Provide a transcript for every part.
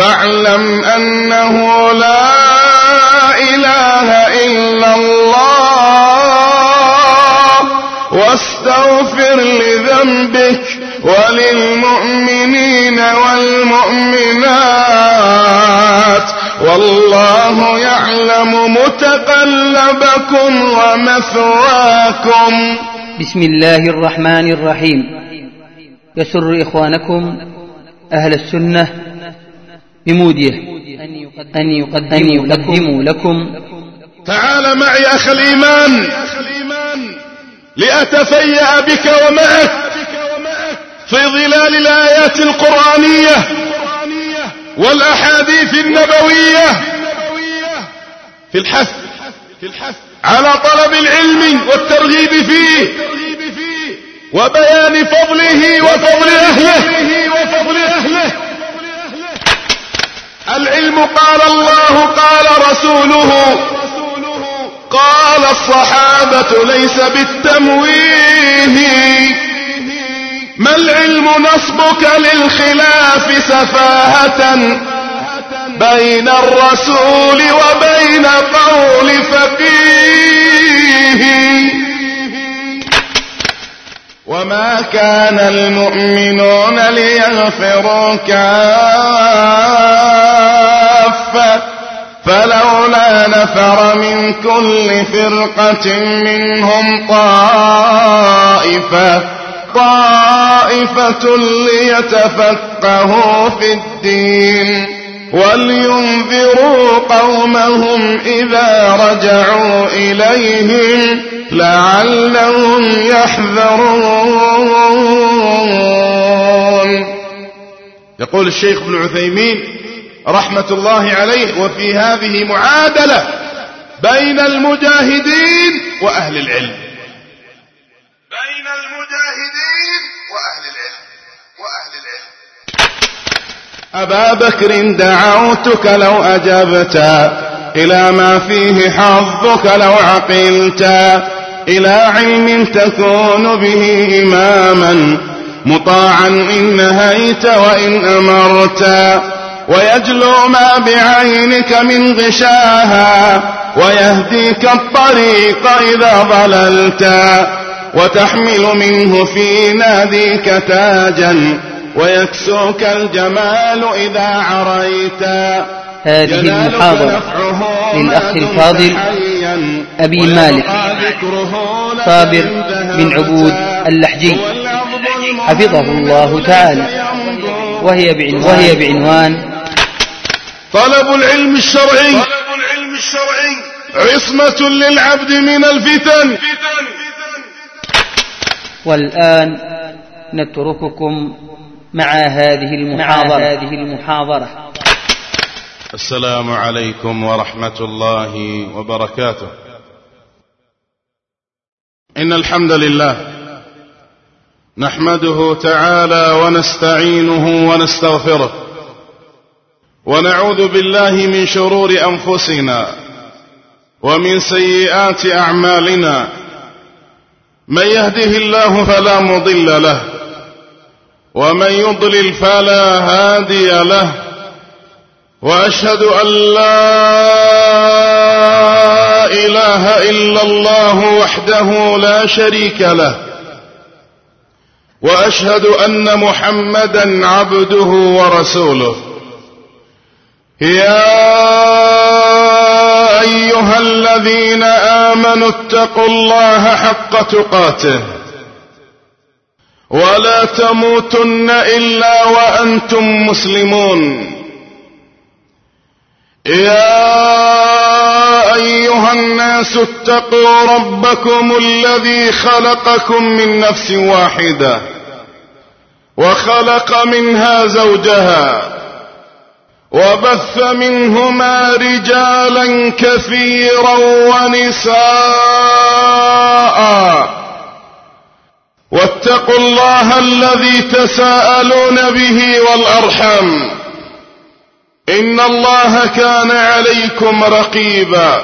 فاعلم أنه لا إله إلا الله واستغفر لذنبك وللمؤمنين والمؤمنات والله يعلم متقلبكم ومثواكم. بسم الله الرحمن الرحيم. يسر إخوانكم أهل السنة بموديه أن يقدموا لكم تعال معي أخ الإيمان لأتفيأ بك ومعك في ظلال الآيات القرآنية والأحاديث النبوية في الحث على طلب العلم والترغيب فيه وبيان فضله وفضل أهله. العلم قال الله قال رسوله قال الصحابة ليس بالتمويه. ما العلم نصبك للخلاف سفاهة بين الرسول وبين قول فقيه. وما كان المؤمنون ليغفروا كافة فلولا نفر من كل فرقة منهم طائفة ليتفقهوا في الدين ولينذروا قومهم إذا رجعوا إليهم لعلهم يحذرون. يقول الشيخ ابن عثيمين رحمة الله عليه: وفي هذه معادلة بين المجاهدين وأهل العلم. أبا بكر دعوتك لو أجبت إلى ما فيه حظك لو عقلت إلى علم تكون به إماما مطاعا إن نهيت وإن أمرت ويجلو ما بعينك من غشاها ويهديك الطريق إذا ضللت وتحمل منه في ناديك تاجا ويكسوك الجمال إذا عريت. هذه المحاضرة للأخ الفاضل أبي مالك صابر بن عبود اللحجي حفظه الله تعالى، وهي بعنوان طلب العلم الشرعي عصمة للعبد من الفتن. والآن نترككم مع هذه المحاضرة. السلام عليكم ورحمة الله وبركاته. إن الحمد لله نحمده تعالى ونستعينه ونستغفره ونعوذ بالله من شرور أنفسنا ومن سيئات أعمالنا. من يهده الله فلا مضل له ومن يضلل فلا هادي له وأشهد أن لا إله إلا الله وحده لا شريك له وأشهد أن محمدا عبده ورسوله. يا أيها الذين آمنوا اتقوا الله حق تقاته ولا تموتن إلا وأنتم مسلمون. يا أيها الناس اتقوا ربكم الذي خلقكم من نفس واحدة وخلق منها زوجها وبث منهما رجالا كثيرا ونساء واتقوا الله الذي تساءلون به والأرحام إن الله كان عليكم رقيبا.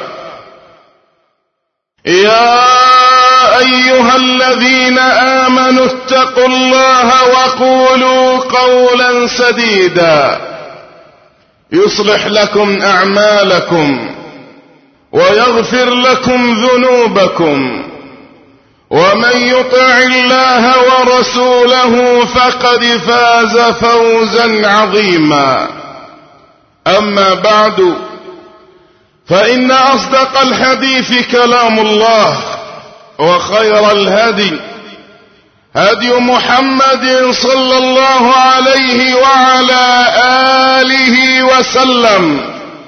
يا أيها الذين آمنوا اتقوا الله وقولوا قولا سديدا يصلح لكم أعمالكم ويغفر لكم ذنوبكم، ومن يطع الله ورسوله فقد فاز فوزا عظيما. أما بعد، فإن أصدق الحديث كلام الله، وخير الهدي هدي محمد صلى الله عليه وعلى آله وسلم،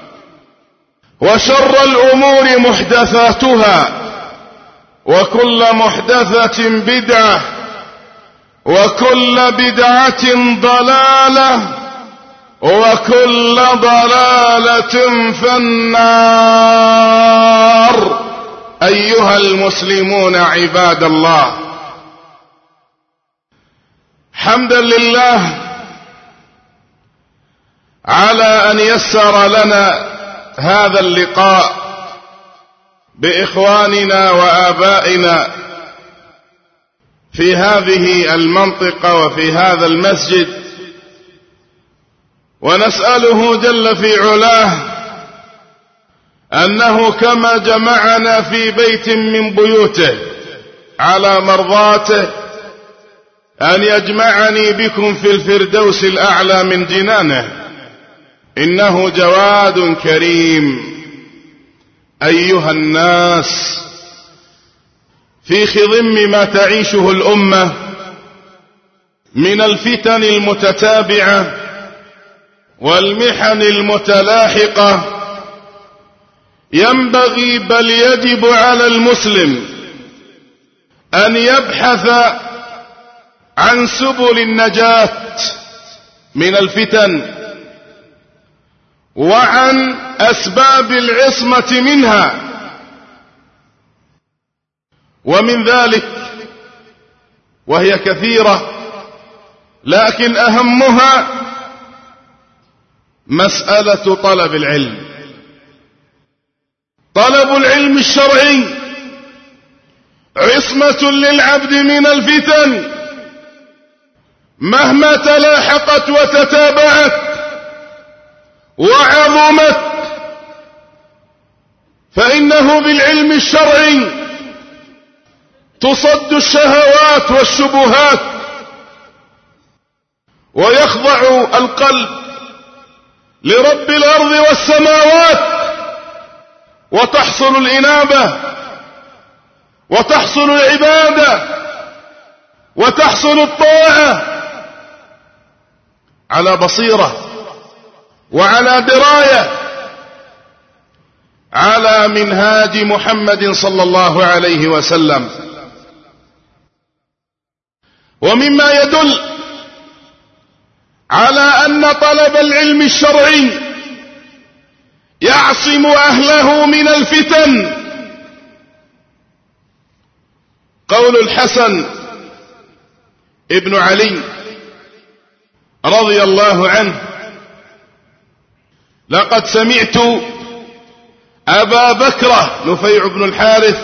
وشر الأمور محدثاتها، وكل محدثة بدعة، وكل بدعة ضلالة، وكل ضلالة في النار. أيها المسلمون عباد الله، حمدا لله على أن يسر لنا هذا اللقاء بإخواننا وآبائنا في هذه المنطقة وفي هذا المسجد، ونسأله جل في علاه أنه كما جمعنا في بيت من بيوته على مرضاته أن يجمعني بكم في الفردوس الأعلى من جنانه، إنه جواد كريم. أيها الناس، في خضم ما تعيشه الأمة من الفتن المتتابعة والمحن المتلاحقة، ينبغي بل يجب على المسلم أن يبحث عن سبل النجاة من الفتن وعن أسباب العصمة منها. ومن ذلك، وهي كثيرة، لكن أهمها مسألة طلب العلم. طلب العلم الشرعي عصمة للعبد من الفتن مهما تلاحقت وتتابعت وعظمت، فإنه بالعلم الشرعي تصد الشهوات والشبهات، ويخضع القلب لرب الأرض والسماوات، وتحصل الإنابة، وتحصل العبادة، وتحصل الطاعة على بصيرة وعلى دراية، على منهاج محمد صلى الله عليه وسلم. ومما يدل على أن طلب العلم الشرعي يعصم أهله من الفتن قول الحسن ابن علي رضي الله عنه: لقد سمعت أبا بكر نفيع بن الحارث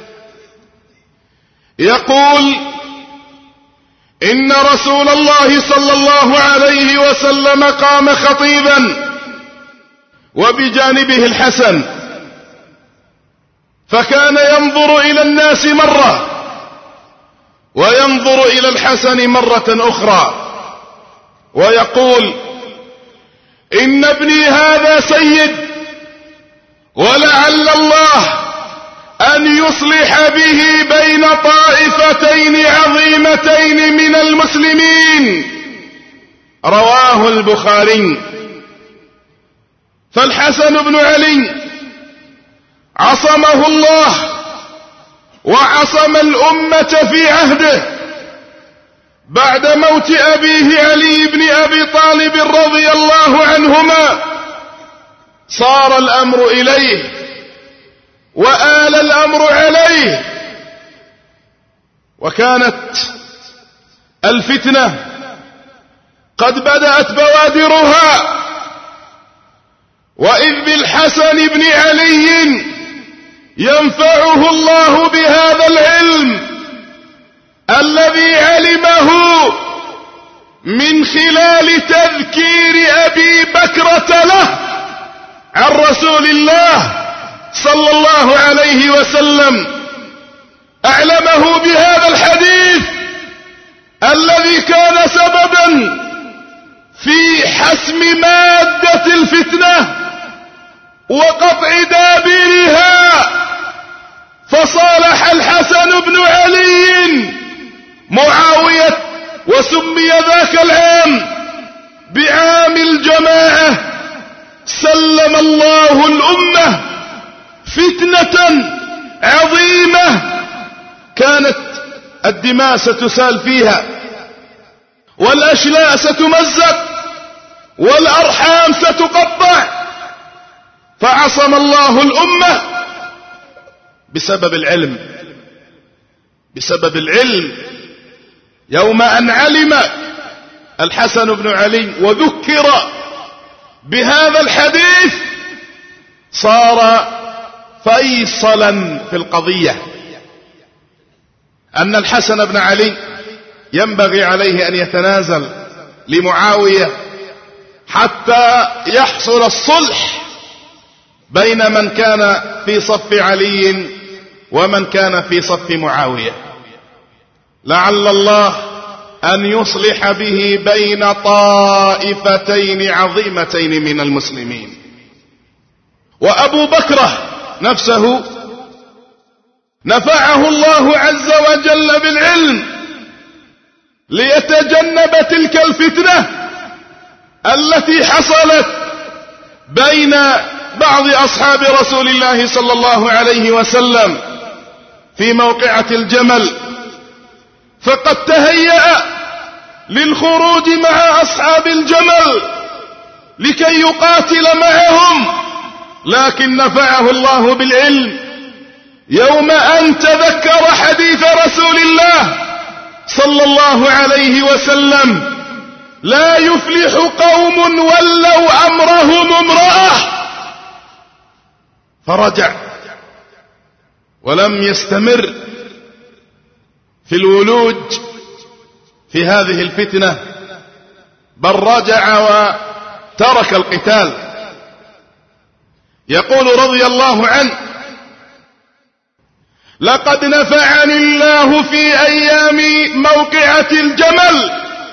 يقول: إن رسول الله صلى الله عليه وسلم قام خطيبا وبجانبه الحسن، فكان ينظر إلى الناس مرة وينظر إلى الحسن مرة أخرى ويقول: إن ابني هذا سيد، ولعل الله أن يصلح به بين طائفتين عظيمتين من المسلمين. رواه البخاري. فالحسن بن علي عصمه الله وعصم الأمة في عهده بعد موت أبيه علي بن أبي طالب رضي الله عنهما. صار الأمر إليه وآل الأمر عليه، وكانت الفتنة قد بدأت بوادرها، وإذ بالحسن بن علي ينفعه الله بهذا العلم الذي علمه من خلال تذكير أبي بكرة له عن رسول الله صلى الله عليه وسلم، أعلمه بهذا الحديث الذي كان سببا في حسم مادة الفتنة وقطع دابرها، فصالح الحسن بن علي معاوية، وسمي ذاك العام بعام الجماعة. سلم الله الأمة فتنة عظيمة كانت الدماء ستسال فيها، والأشلاء ستمزق، والأرحام ستقطع، فعصم الله الأمة بسبب العلم، بسبب العلم. يوم أن علم الحسن بن علي وذكر بهذا الحديث صار فيصلا في القضية، أن الحسن بن علي ينبغي عليه أن يتنازل لمعاوية حتى يحصل الصلح بين من كان في صف علي ومن كان في صف معاوية، لعل الله أن يصلح به بين طائفتين عظيمتين من المسلمين. وأبو بكر نفسه نفعه الله عز وجل بالعلم ليتجنب تلك الفتنة التي حصلت بين بعض أصحاب رسول الله صلى الله عليه وسلم في موقعة الجمل، فقد تهيأ للخروج مع أصحاب الجمل لكي يقاتل معهم، لكن نفعه الله بالعلم يوم أن تذكر حديث رسول الله صلى الله عليه وسلم: لا يفلح قوم ولوا أمرهم امرأة، فرجع ولم يستمر في الولوج في هذه الفتنة، بل رجع وترك القتال. يقول رضي الله عنه: لقد نفعني الله في أيام موقعة الجمل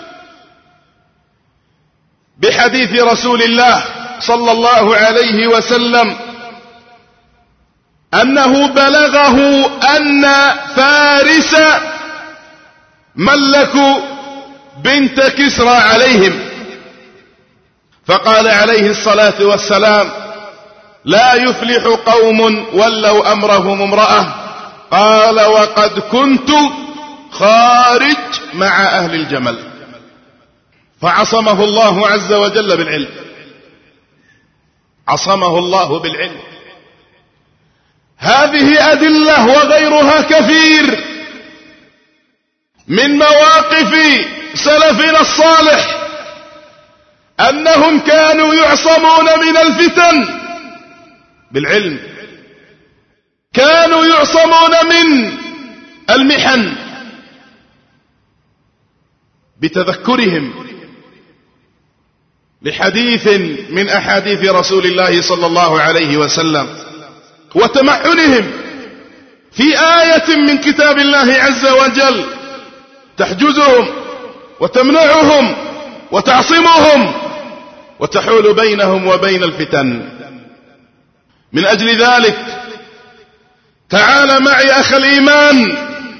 بحديث رسول الله صلى الله عليه وسلم أنه بلغه أن فارس ملكوا بنت كسرى عليهم، فقال عليه الصلاة والسلام: لا يفلح قوم ولوا أمرهم امرأة. قال: وقد كنت خارج مع أهل الجمل. فعصمه الله عز وجل بالعلم، عصمه الله بالعلم. هذه أدلة وغيرها كثير من مواقف سلفنا الصالح أنهم كانوا يعصمون من الفتن بالعلم، كانوا يعصمون من المحن بتذكرهم لحديث من أحاديث رسول الله صلى الله عليه وسلم، وتمعنهم في آية من كتاب الله عز وجل تحجزهم وتمنعهم وتعصمهم وتحول بينهم وبين الفتن. من أجل ذلك تعال معي أخ الإيمان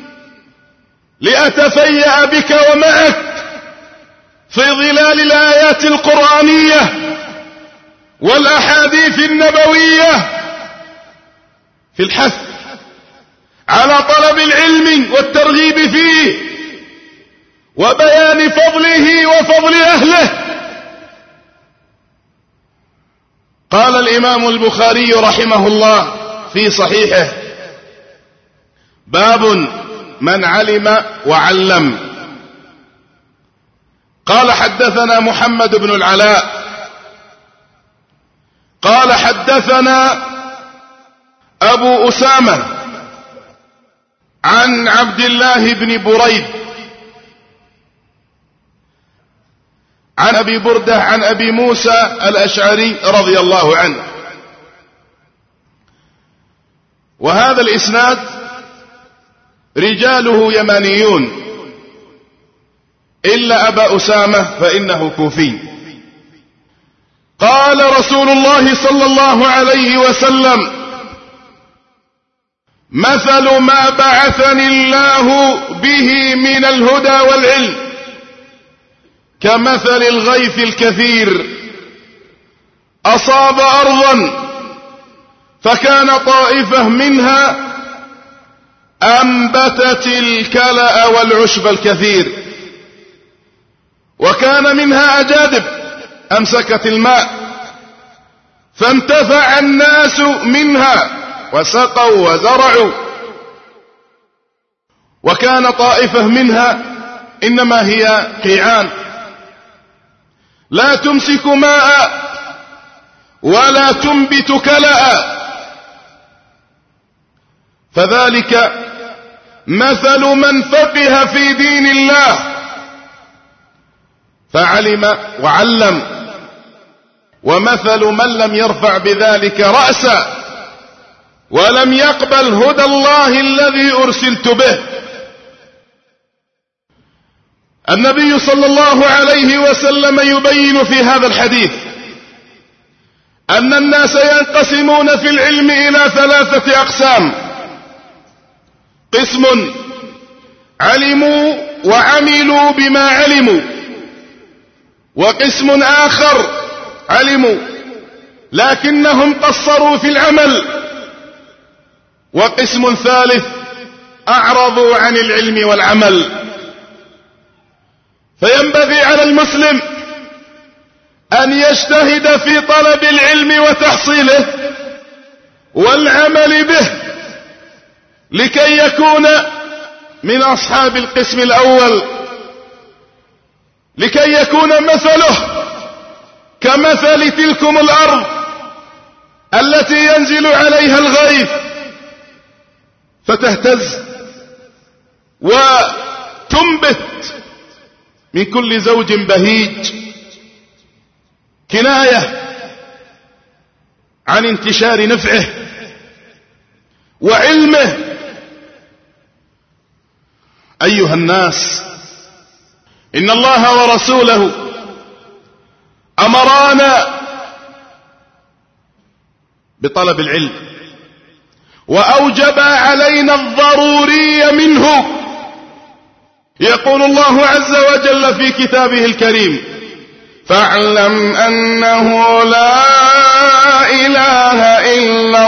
لأتفيأ بك ومعك في ظلال الآيات القرآنية والأحاديث النبوية في الحث على طلب العلم والترغيب فيه وبيان فضله وفضل أهله. قال الإمام البخاري رحمه الله في صحيحه: باب من علم وعلم. قال: حدثنا محمد بن العلاء قال: حدثنا أبو أسامة عن عبد الله بن بريد عن أبي بردة عن أبي موسى الأشعري رضي الله عنه. وهذا الإسناد رجاله يمانيون إلا أبا أسامة فإنه كوفي. قال رسول الله صلى الله عليه وسلم: مثل ما بعثني الله به من الهدى والعلم كمثل الغيث الكثير أصاب أرضا فكان طائفة منها أنبتت الكلأ والعشب الكثير، وكان منها أجادب أمسكت الماء فانتفع الناس منها وسقوا وزرعوا، وكان طائفة منها إنما هي قيعان لا تمسك ماء ولا تنبت كلأ، فذلك مثل من فقه في دين الله فعلم وعلم، ومثل من لم يرفع بذلك رأسا ولم يقبل هدى الله الذي أرسلت به. النبي صلى الله عليه وسلم يبين في هذا الحديث أن الناس ينقسمون في العلم إلى 3 أقسام: قسم علموا وعملوا بما علموا، وقسم آخر علموا لكنهم قصروا في العمل، وقسم ثالث أعرضوا عن العلم والعمل. فينبغي على المسلم أن يجتهد في طلب العلم وتحصيله والعمل به لكي يكون من أصحاب القسم الأول، لكي يكون مثله كمثل تلكم الأرض التي ينزل عليها الغيث فتهتز وتنبت من كل زوج بهيج، كناية عن انتشار نفعه وعلمه. أيها الناس، إن الله ورسوله أمرانا بطلب العلم وأوجب علينا الضروري منه. يقول الله عز وجل في كتابه الكريم: فاعلم أنه لا إله إلا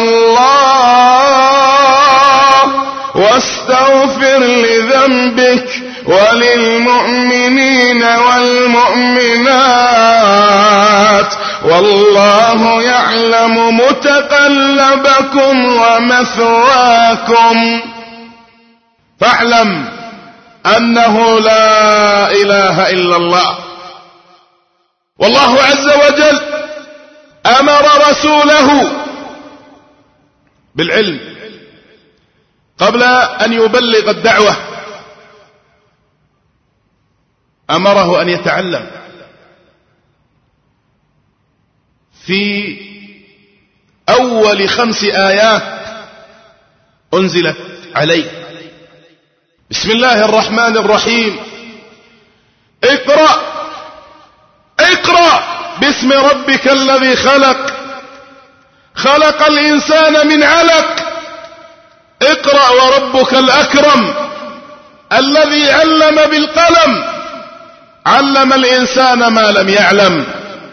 الله واستغفر لذنبك وللمؤمنين والمؤمنات والله يعلم متقلبكم ومثواكم. فاعلم أنه لا إله إلا الله. والله عز وجل أمر رسوله بالعلم قبل أن يبلغ الدعوة، أمره أن يتعلم. في أول 5 آيات أنزلت عليه: بسم الله الرحمن الرحيم، اقرأ باسم ربك الذي خلق، خلق الإنسان من علق، اقرأ وربك الأكرم الذي علم بالقلم، علم الإنسان ما لم يعلم.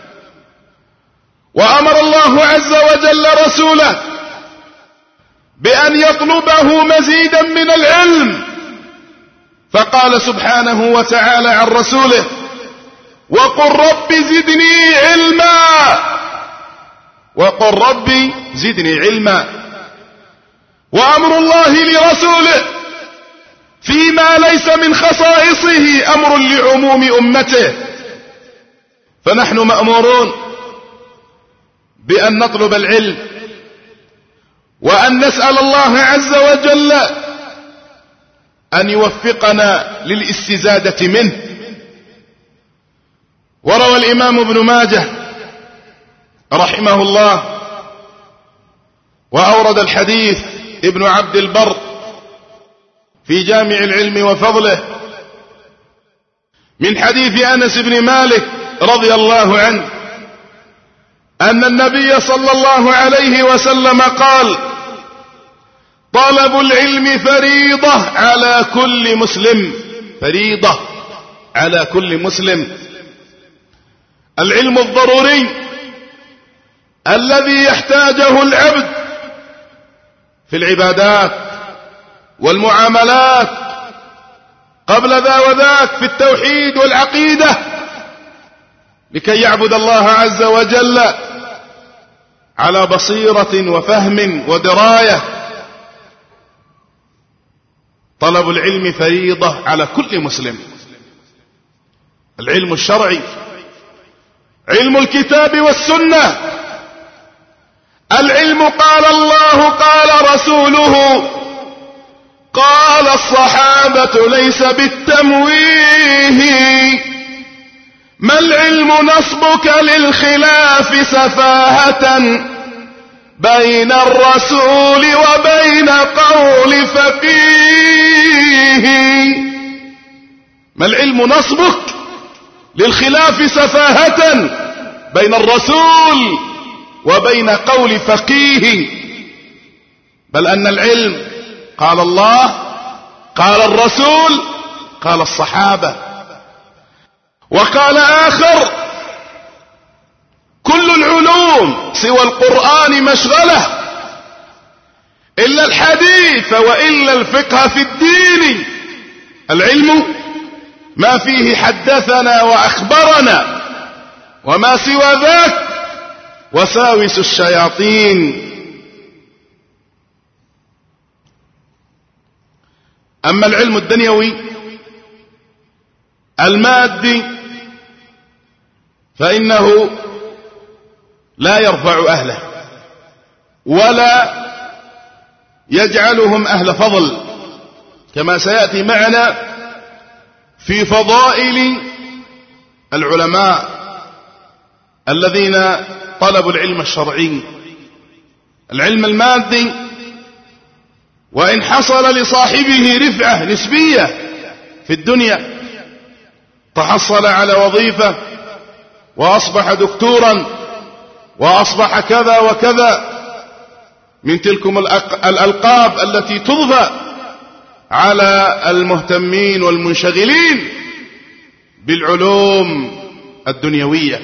وأمر الله عز وجل رسوله بأن يطلبه مزيدا من العلم، فقال سبحانه وتعالى عن رسوله: وقل رب زدني علما، وقل رب زدني علما. وأمر الله لرسوله فيما ليس من خصائصه أمر لعموم أمته، فنحن مأمورون بأن نطلب العلم وأن نسأل الله عز وجل أن يوفقنا للاستزادة منه. وروى الإمام ابن ماجه رحمه الله وأورد الحديث ابن عبد البر في جامع العلم وفضله من حديث أنس بن مالك رضي الله عنه أن النبي صلى الله عليه وسلم قال: طلب العلم فريضة على كل مسلم، فريضة على كل مسلم. العلم الضروري الذي يحتاجه العبد في العبادات والمعاملات، قبل ذا وذاك في التوحيد والعقيدة، لكي يعبد الله عز وجل على بصيرة وفهم ودراية. طلب العلم فريضة على كل مسلم. العلم الشرعي، علم الكتاب والسنة، العلم قال الله قال رسوله قال الصحابة، ليس بالتمويه. ما العلم نصبك للخلاف سفاهة بين الرسول وبين قول فقيه. ما العلم نصبك للخلاف سفاهة بين الرسول وبين قول فقيه، بل أن العلم قال الله قال الرسول قال الصحابة. وقال آخر: كل العلوم سوى القرآن مشغلة إلا الحديث وإلا الفقه في الدين. العلم ما فيه حدثنا وأخبرنا، وما سوى ذاك وساوس الشياطين. أما العلم الدنيوي المادي فإنه لا يرفع أهله ولا يجعلهم أهل فضل، كما سيأتي معنا في فضائل العلماء الذين طلبوا العلم الشرعي. العلم المادي وإن حصل لصاحبه رفعة نسبية في الدنيا، تحصل على وظيفة وأصبح دكتورا وأصبح كذا وكذا من تلكم الألقاب التي تضفى على المهتمين والمنشغلين بالعلوم الدنيوية.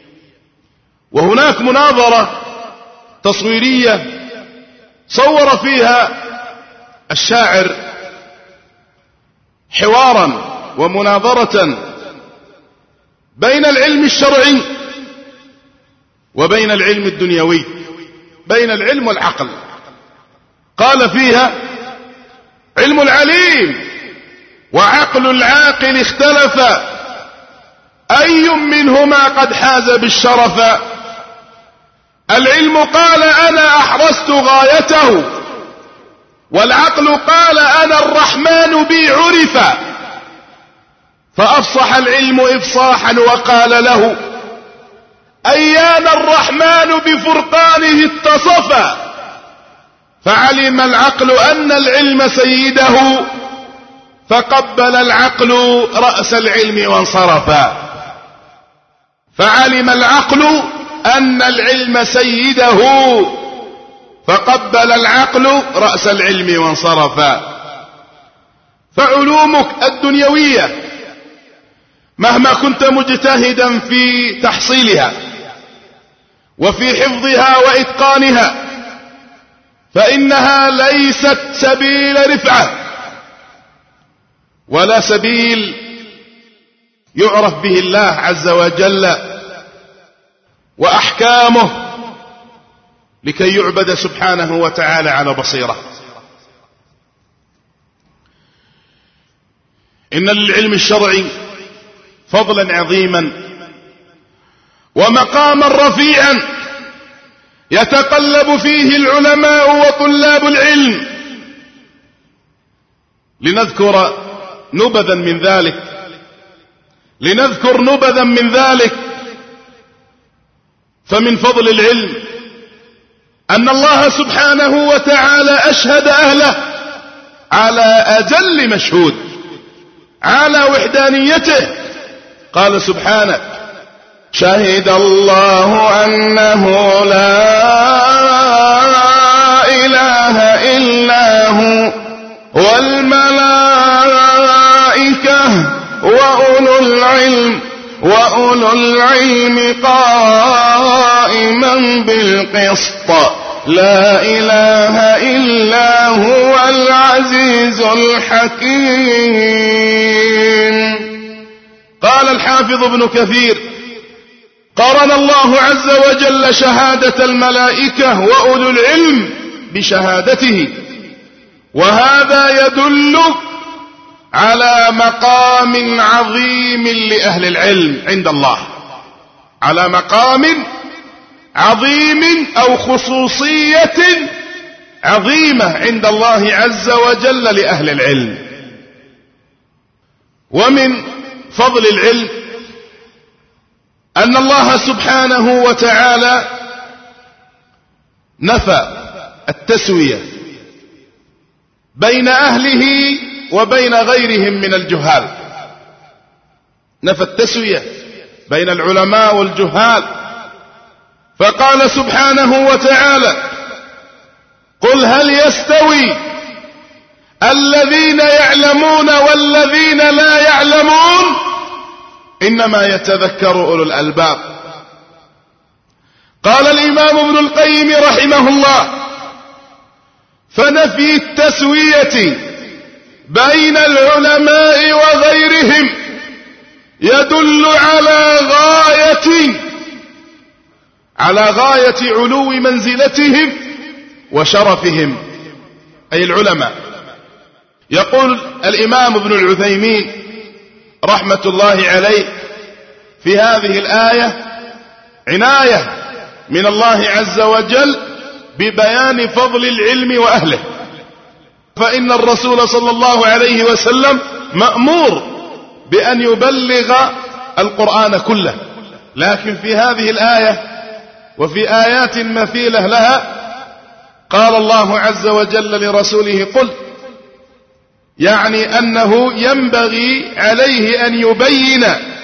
وهناك مناظرة تصويرية صور فيها الشاعر حوارا ومناظرة بين العلم الشرعي وبين العلم الدنيوي، بين العلم والعقل. قال فيها: علم العليم وعقل العاقل اختلفا، أي منهما قد حاز بالشرف؟ العلم قال أنا أحرزت غايته، والعقل قال أنا الرحمن بي عرفا. فأفصح العلم إفصاحا وقال له: أيان الرحمن بفرقانه اتصفا. فعلم العقل أن العلم سيده، فقبل العقل رأس العلم وانصرفا. فعلم العقل أن العلم سيده، فقبل العقل رأس العلم وانصرفا. فعلومك الدنيوية مهما كنت مجتهدا في تحصيلها وفي حفظها وإتقانها، فإنها ليست سبيل رفعة ولا سبيل يعرف به الله عز وجل وأحكامه لكي يعبد سبحانه وتعالى على بصيرة. إن للعلم الشرعي فضلا عظيما ومقاما رفيعا يتقلب فيه العلماء وطلاب العلم. لنذكر نبذا من ذلك. لنذكر نبذا من ذلك. فمن فضل العلم أن الله سبحانه وتعالى أشهد أهله على أجل مشهود على وحدانيته. قال سبحانه: شهد الله أنه لا إله إلا هو والملائكة وأولو العلم قائما بالقسط لا إله إلا هو العزيز الحكيم. قال الحافظ ابن كثير: قرن الله عز وجل شهادة الملائكة وأولو العلم بشهادته، وهذا يدل على مقام عظيم لأهل العلم عند الله، على مقام عظيم أو خصوصية عظيمة عند الله عز وجل لأهل العلم. ومن فضل العلم أن الله سبحانه وتعالى نفى التسوية بين أهله وبين غيرهم من الجهال، نفى التسوية بين العلماء والجهال، فقال سبحانه وتعالى: قل هل يستوي الذين يعلمون والذين لا يعلمون إنما يتذكر أولو الألباب. قال الإمام ابن القيم رحمه الله: فنفي التسوية بين العلماء وغيرهم يدل على غاية علو منزلتهم وشرفهم، أي العلماء. يقول الإمام ابن العثيمين رحمة الله عليه في هذه الآية عناية من الله عز وجل ببيان فضل العلم وأهله، فإن الرسول صلى الله عليه وسلم مأمور بأن يبلغ القرآن كله، لكن في هذه الآية وفي آيات مثيلة لها قال الله عز وجل لرسوله: قل، يعني أنه ينبغي عليه أن يبين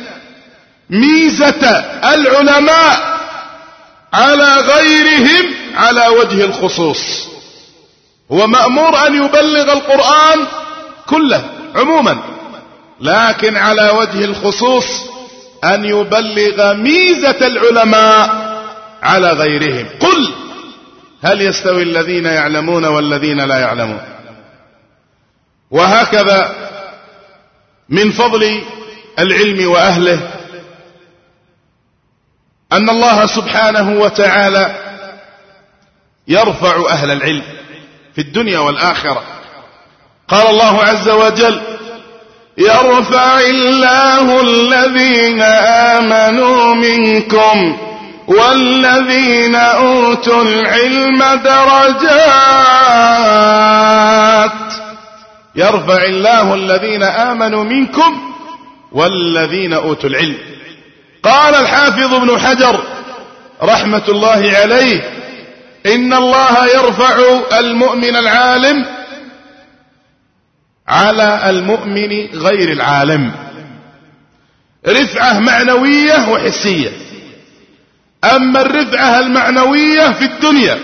ميزة العلماء على غيرهم على وجه الخصوص. هو مأمور أن يبلغ القرآن كله عموما، لكن على وجه الخصوص أن يبلغ ميزة العلماء على غيرهم. قل هل يستوي الذين يعلمون والذين لا يعلمون. وهكذا من فضل العلم وأهله أن الله سبحانه وتعالى يرفع أهل العلم في الدنيا والآخرة. قال الله عز وجل: يرفع الله الذين آمنوا منكم والذين أوتوا العلم درجات. يرفع الله الذين آمنوا منكم والذين أوتوا العلم. قال الحافظ ابن حجر رحمة الله عليه: إن الله يرفع المؤمن العالم على المؤمن غير العالم، رفعة معنوية وحسية. أما الرفعة المعنوية في الدنيا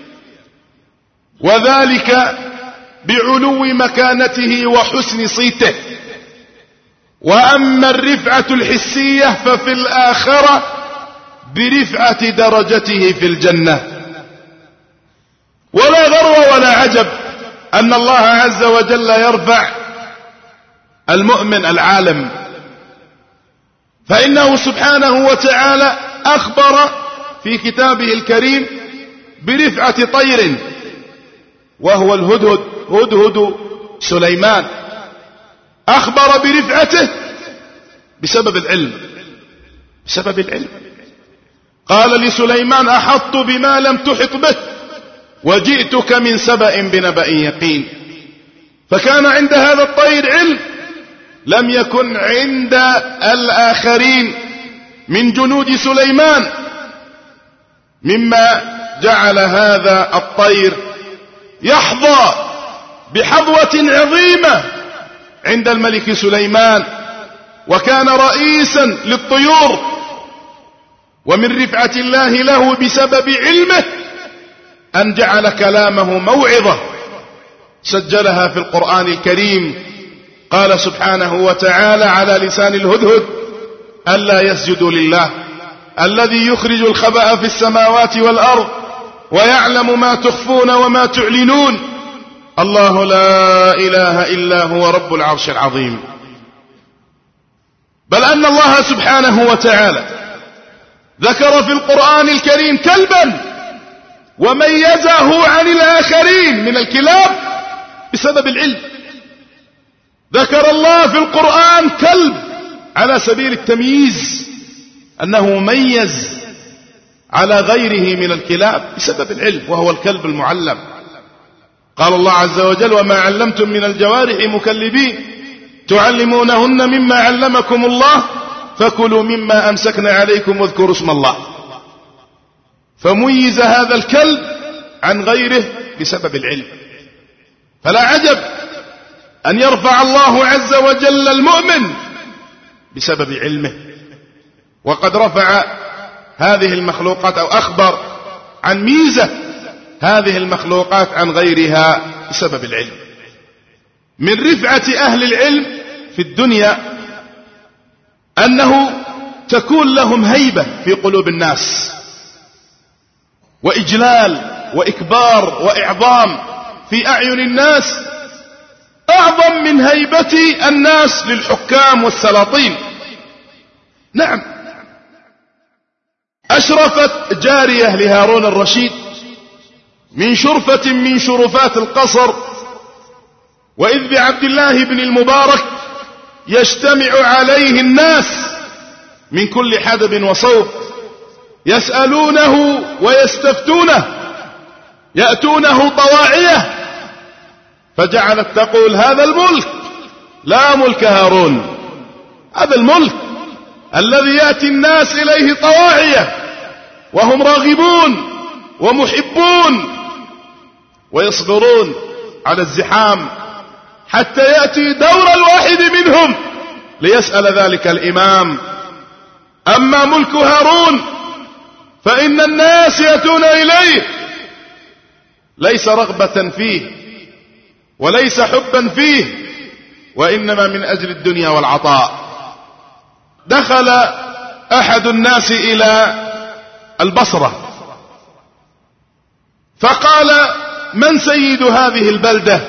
وذلك بعلو مكانته وحسن صيته، وأما الرفعة الحسية ففي الآخرة برفعة درجته في الجنة. ولا غرو ولا عجب أن الله عز وجل يرفع المؤمن العالم، فإنه سبحانه وتعالى أخبر في كتابه الكريم برفعة طير وهو الهدهد، هدهد سليمان، أخبر برفعته بسبب العلم، بسبب العلم. قال لسليمان: أحطت بما لم تحط به وجئتك من سبأ بنبأ يقين. فكان عند هذا الطير علم لم يكن عند الآخرين من جنود سليمان، مما جعل هذا الطير يحظى بحظوة عظيمة عند الملك سليمان، وكان رئيسا للطيور، ومن رفعة الله له بسبب علمه أن جعل كلامه موعظة سجلها في القرآن الكريم. قال سبحانه وتعالى على لسان الهدهد: ألا يسجدوا لله الذي يخرج الخبأ في السماوات والأرض ويعلم ما تخفون وما تعلنون الله لا إله إلا هو رب العرش العظيم. بل أن الله سبحانه وتعالى ذكر في القرآن الكريم كلبا وميزه عن الآخرين من الكلاب بسبب العلم. ذكر الله في القرآن كلب على سبيل التمييز، أنه مميز على غيره من الكلاب بسبب العلم، وهو الكلب المعلم. قال الله عز وجل: وما علمتم من الجوارح مكلبين تعلمونهن مما علمكم الله فكلوا مما أمسكنا عليكم واذكروا اسم الله. فميز هذا الكلب عن غيره بسبب العلم. فلا عجب أن يرفع الله عز وجل المؤمن بسبب علمه. وقد رفع هذه المخلوقات، أو أخبر عن ميزة هذه المخلوقات عن غيرها بسبب العلم. من رفعة أهل العلم في الدنيا أنه تكون لهم هيبة في قلوب الناس، وإجلال وإكبار وإعظام في أعين الناس، أعظم من هيبة الناس للحكام والسلاطين. نعم، أشرفت جارية لهارون الرشيد من شرفة من شرفات القصر، وإذ بعبد الله بن المبارك يجتمع عليه الناس من كل حدب وصوب يسألونه ويستفتونه، يأتونه طواعية، فجعلت تقول: هذا الملك لا ملك هارون، هذا الملك الذي يأتي الناس إليه طواعية وهم راغبون ومحبون ويصبرون على الزحام حتى يأتي دور الواحد منهم ليسأل ذلك الإمام. أما ملك هارون فإن الناس يأتون إليه ليس رغبة فيه وليس حبا فيه، وإنما من أجل الدنيا والعطاء. دخل أحد الناس إلى البصرة فقال: من سيد هذه البلدة؟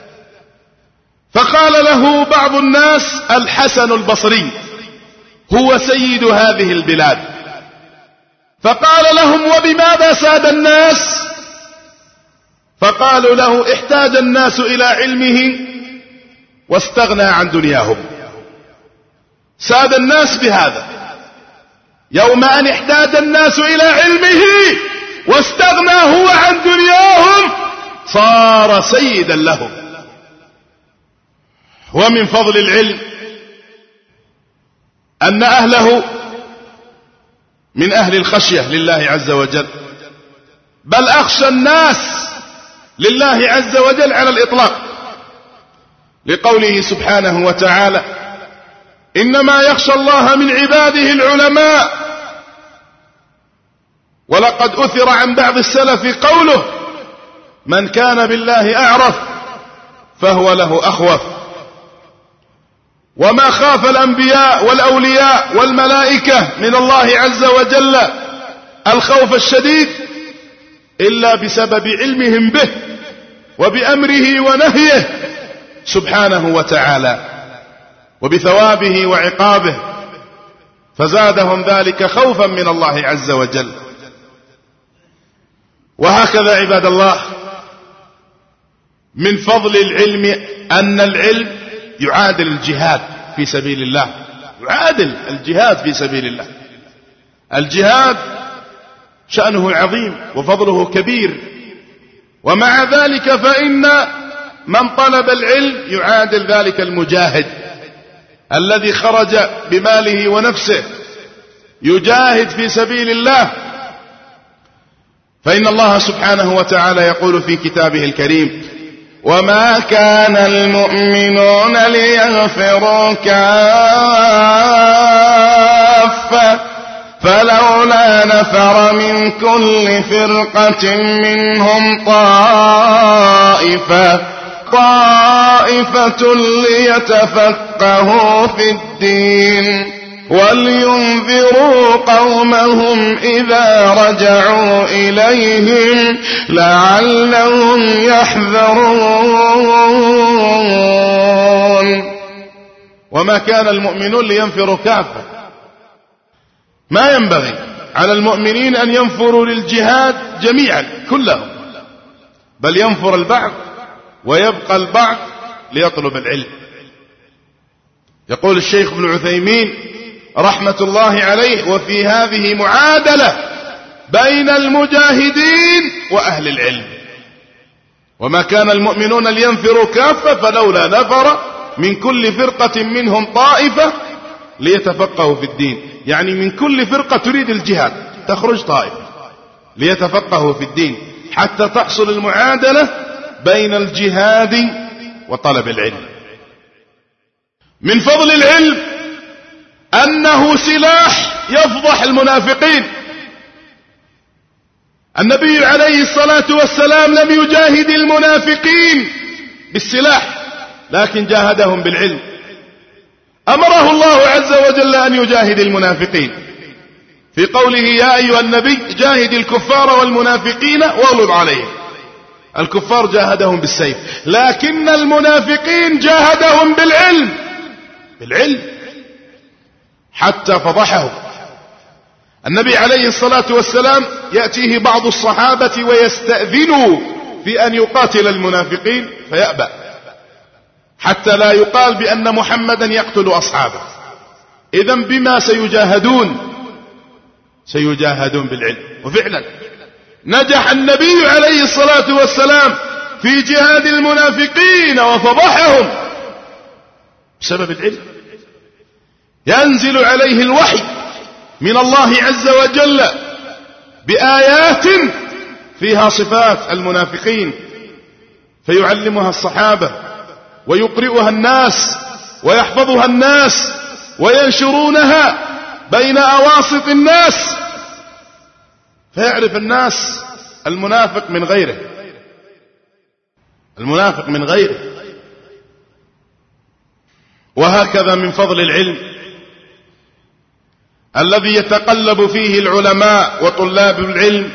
فقال له بعض الناس: الحسن البصري هو سيد هذه البلاد. فقال لهم: وبماذا ساد الناس؟ فقالوا له: احتاج الناس إلى علمه واستغنى عن دنياهم. ساد الناس بهذا. يوم أن احتاج الناس إلى علمه واستغنى هو عن دنياهم صار سيدا لهم. ومن فضل العلم أن أهله من أهل الخشية لله عز وجل، بل أخشى الناس لله عز وجل على الإطلاق، لقوله سبحانه وتعالى: إنما يخشى الله من عباده العلماء. ولقد أثر عن بعض السلف قوله: من كان بالله أعرف فهو له أخوف. وما خاف الأنبياء والأولياء والملائكة من الله عز وجل الخوف الشديد إلا بسبب علمهم به وبأمره ونهيه سبحانه وتعالى وبثوابه وعقابه، فزادهم ذلك خوفا من الله عز وجل. وهكذا عباد الله، من فضل العلم أن العلم يعادل الجهاد في سبيل الله، يعادل الجهاد في سبيل الله. الجهاد شأنه عظيم وفضله كبير، ومع ذلك فإن من طلب العلم يعادل ذلك المجاهد الذي خرج بماله ونفسه يجاهد في سبيل الله، فإن الله سبحانه وتعالى يقول في كتابه الكريم: وما كان المؤمنون ليغفروا كافة فلولا نفر من كل فرقة منهم طائفة ليتفقهوا في الدين ولينذروا قومهم إذا رجعوا إليهم لعلهم يحذرون. وما كان المؤمنون لينفروا كافة، ما ينبغي على المؤمنين أن ينفروا للجهاد جميعا كلهم، بل ينفر البعض ويبقى البعض ليطلب العلم. يقول الشيخ ابن عثيمين رحمة الله عليه: وفي هذه معادلة بين المجاهدين وأهل العلم. وما كان المؤمنون لينفروا كافة فلولا نفر من كل فرقة منهم طائفة ليتفقهوا في الدين، يعني من كل فرقة تريد الجهاد تخرج طائفة ليتفقهوا في الدين حتى تحصل المعادلة بين الجهاد وطلب العلم. من فضل العلم أنه سلاح يفضح المنافقين. النبي عليه الصلاة والسلام لم يجاهد المنافقين بالسلاح، لكن جاهدهم بالعلم. أمره الله عز وجل أن يجاهد المنافقين في قوله: يا أيها النبي جاهد الكفار والمنافقين واغلظ عليهم. الكفار جاهدهم بالسيف، لكن المنافقين جاهدهم بالعلم حتى فضحهم. النبي عليه الصلاة والسلام يأتيه بعض الصحابة ويستأذنوا في أن يقاتل المنافقين فيأبى، حتى لا يقال بأن محمدا يقتل أصحابه. إذن بما سيجاهدون بالعلم. وفعلا نجح النبي عليه الصلاة والسلام في جهاد المنافقين وفضحهم بسبب العلم. ينزل عليه الوحي من الله عز وجل بآيات فيها صفات المنافقين فيعلمها الصحابة ويقرئها الناس ويحفظها الناس وينشرونها بين أواسط الناس، فيعرف الناس المنافق من غيره. وهكذا من فضل العلم الذي يتقلب فيه العلماء وطلاب العلم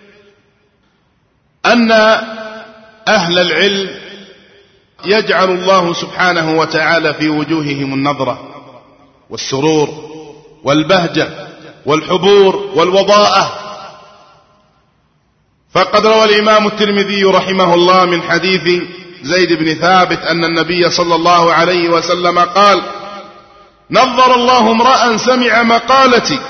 أن أهل العلم يجعل الله سبحانه وتعالى في وجوههم النظرة والسرور والبهجة والحبور والوضاءة. فقد روى الإمام الترمذي رحمه الله من حديث زيد بن ثابت أن النبي صلى الله عليه وسلم قال: نظر الله امرأ سمع مقالتي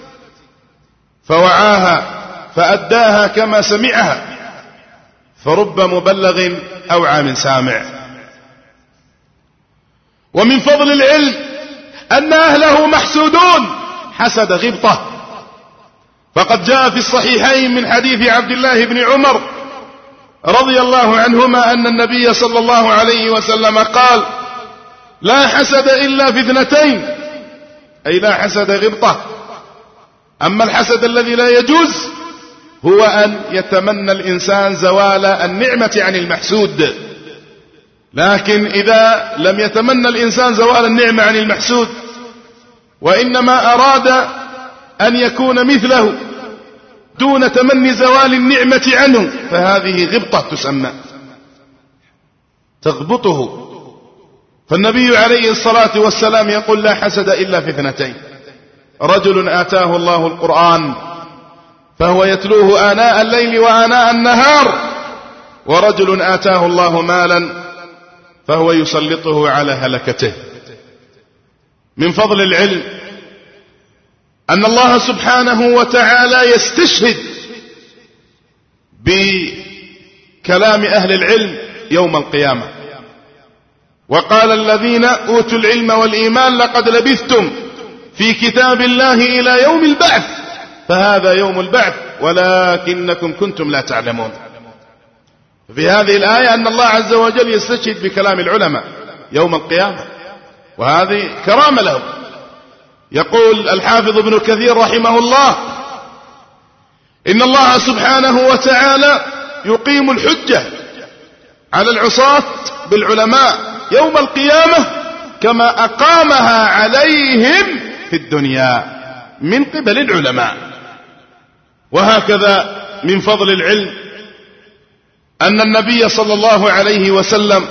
فوعاها فأداها كما سمعها، فرب مبلغ أوعى من سامع. ومن فضل العلم أن أهله محسودون حسد غبطة، فقد جاء في الصحيحين من حديث عبد الله بن عمر رضي الله عنهما أن النبي صلى الله عليه وسلم قال: لا حسد إلا في اثنتين، أي لا حسد غبطة. أما الحسد الذي لا يجوز هو أن يتمنى الإنسان زوال النعمة عن المحسود، لكن إذا لم يتمنى الإنسان زوال النعمة عن المحسود وإنما أراد أن يكون مثله دون تمني زوال النعمة عنه، فهذه غبطة تسمى، تغبطه. فالنبي عليه الصلاة والسلام يقول: لا حسد إلا في اثنتين: رجل آتاه الله القرآن فهو يتلوه آناء الليل وآناء النهار، ورجل آتاه الله مالا فهو يسلطه على هلكته. من فضل العلم أن الله سبحانه وتعالى يستشهد بكلام أهل العلم يوم القيامة، وقال الذين أوتوا العلم والإيمان لقد لبثتم في كتاب الله إلى يوم البعث فهذا يوم البعث ولكنكم كنتم لا تعلمون. في هذه الآية أن الله عز وجل يستشهد بكلام العلماء يوم القيامة، وهذه كرامة لهم. يقول الحافظ ابن كثير رحمه الله: إن الله سبحانه وتعالى يقيم الحجة على العصاة بالعلماء يوم القيامة كما أقامها عليهم في الدنيا من قبل العلماء. وهكذا من فضل العلم أن النبي صلى الله عليه وسلم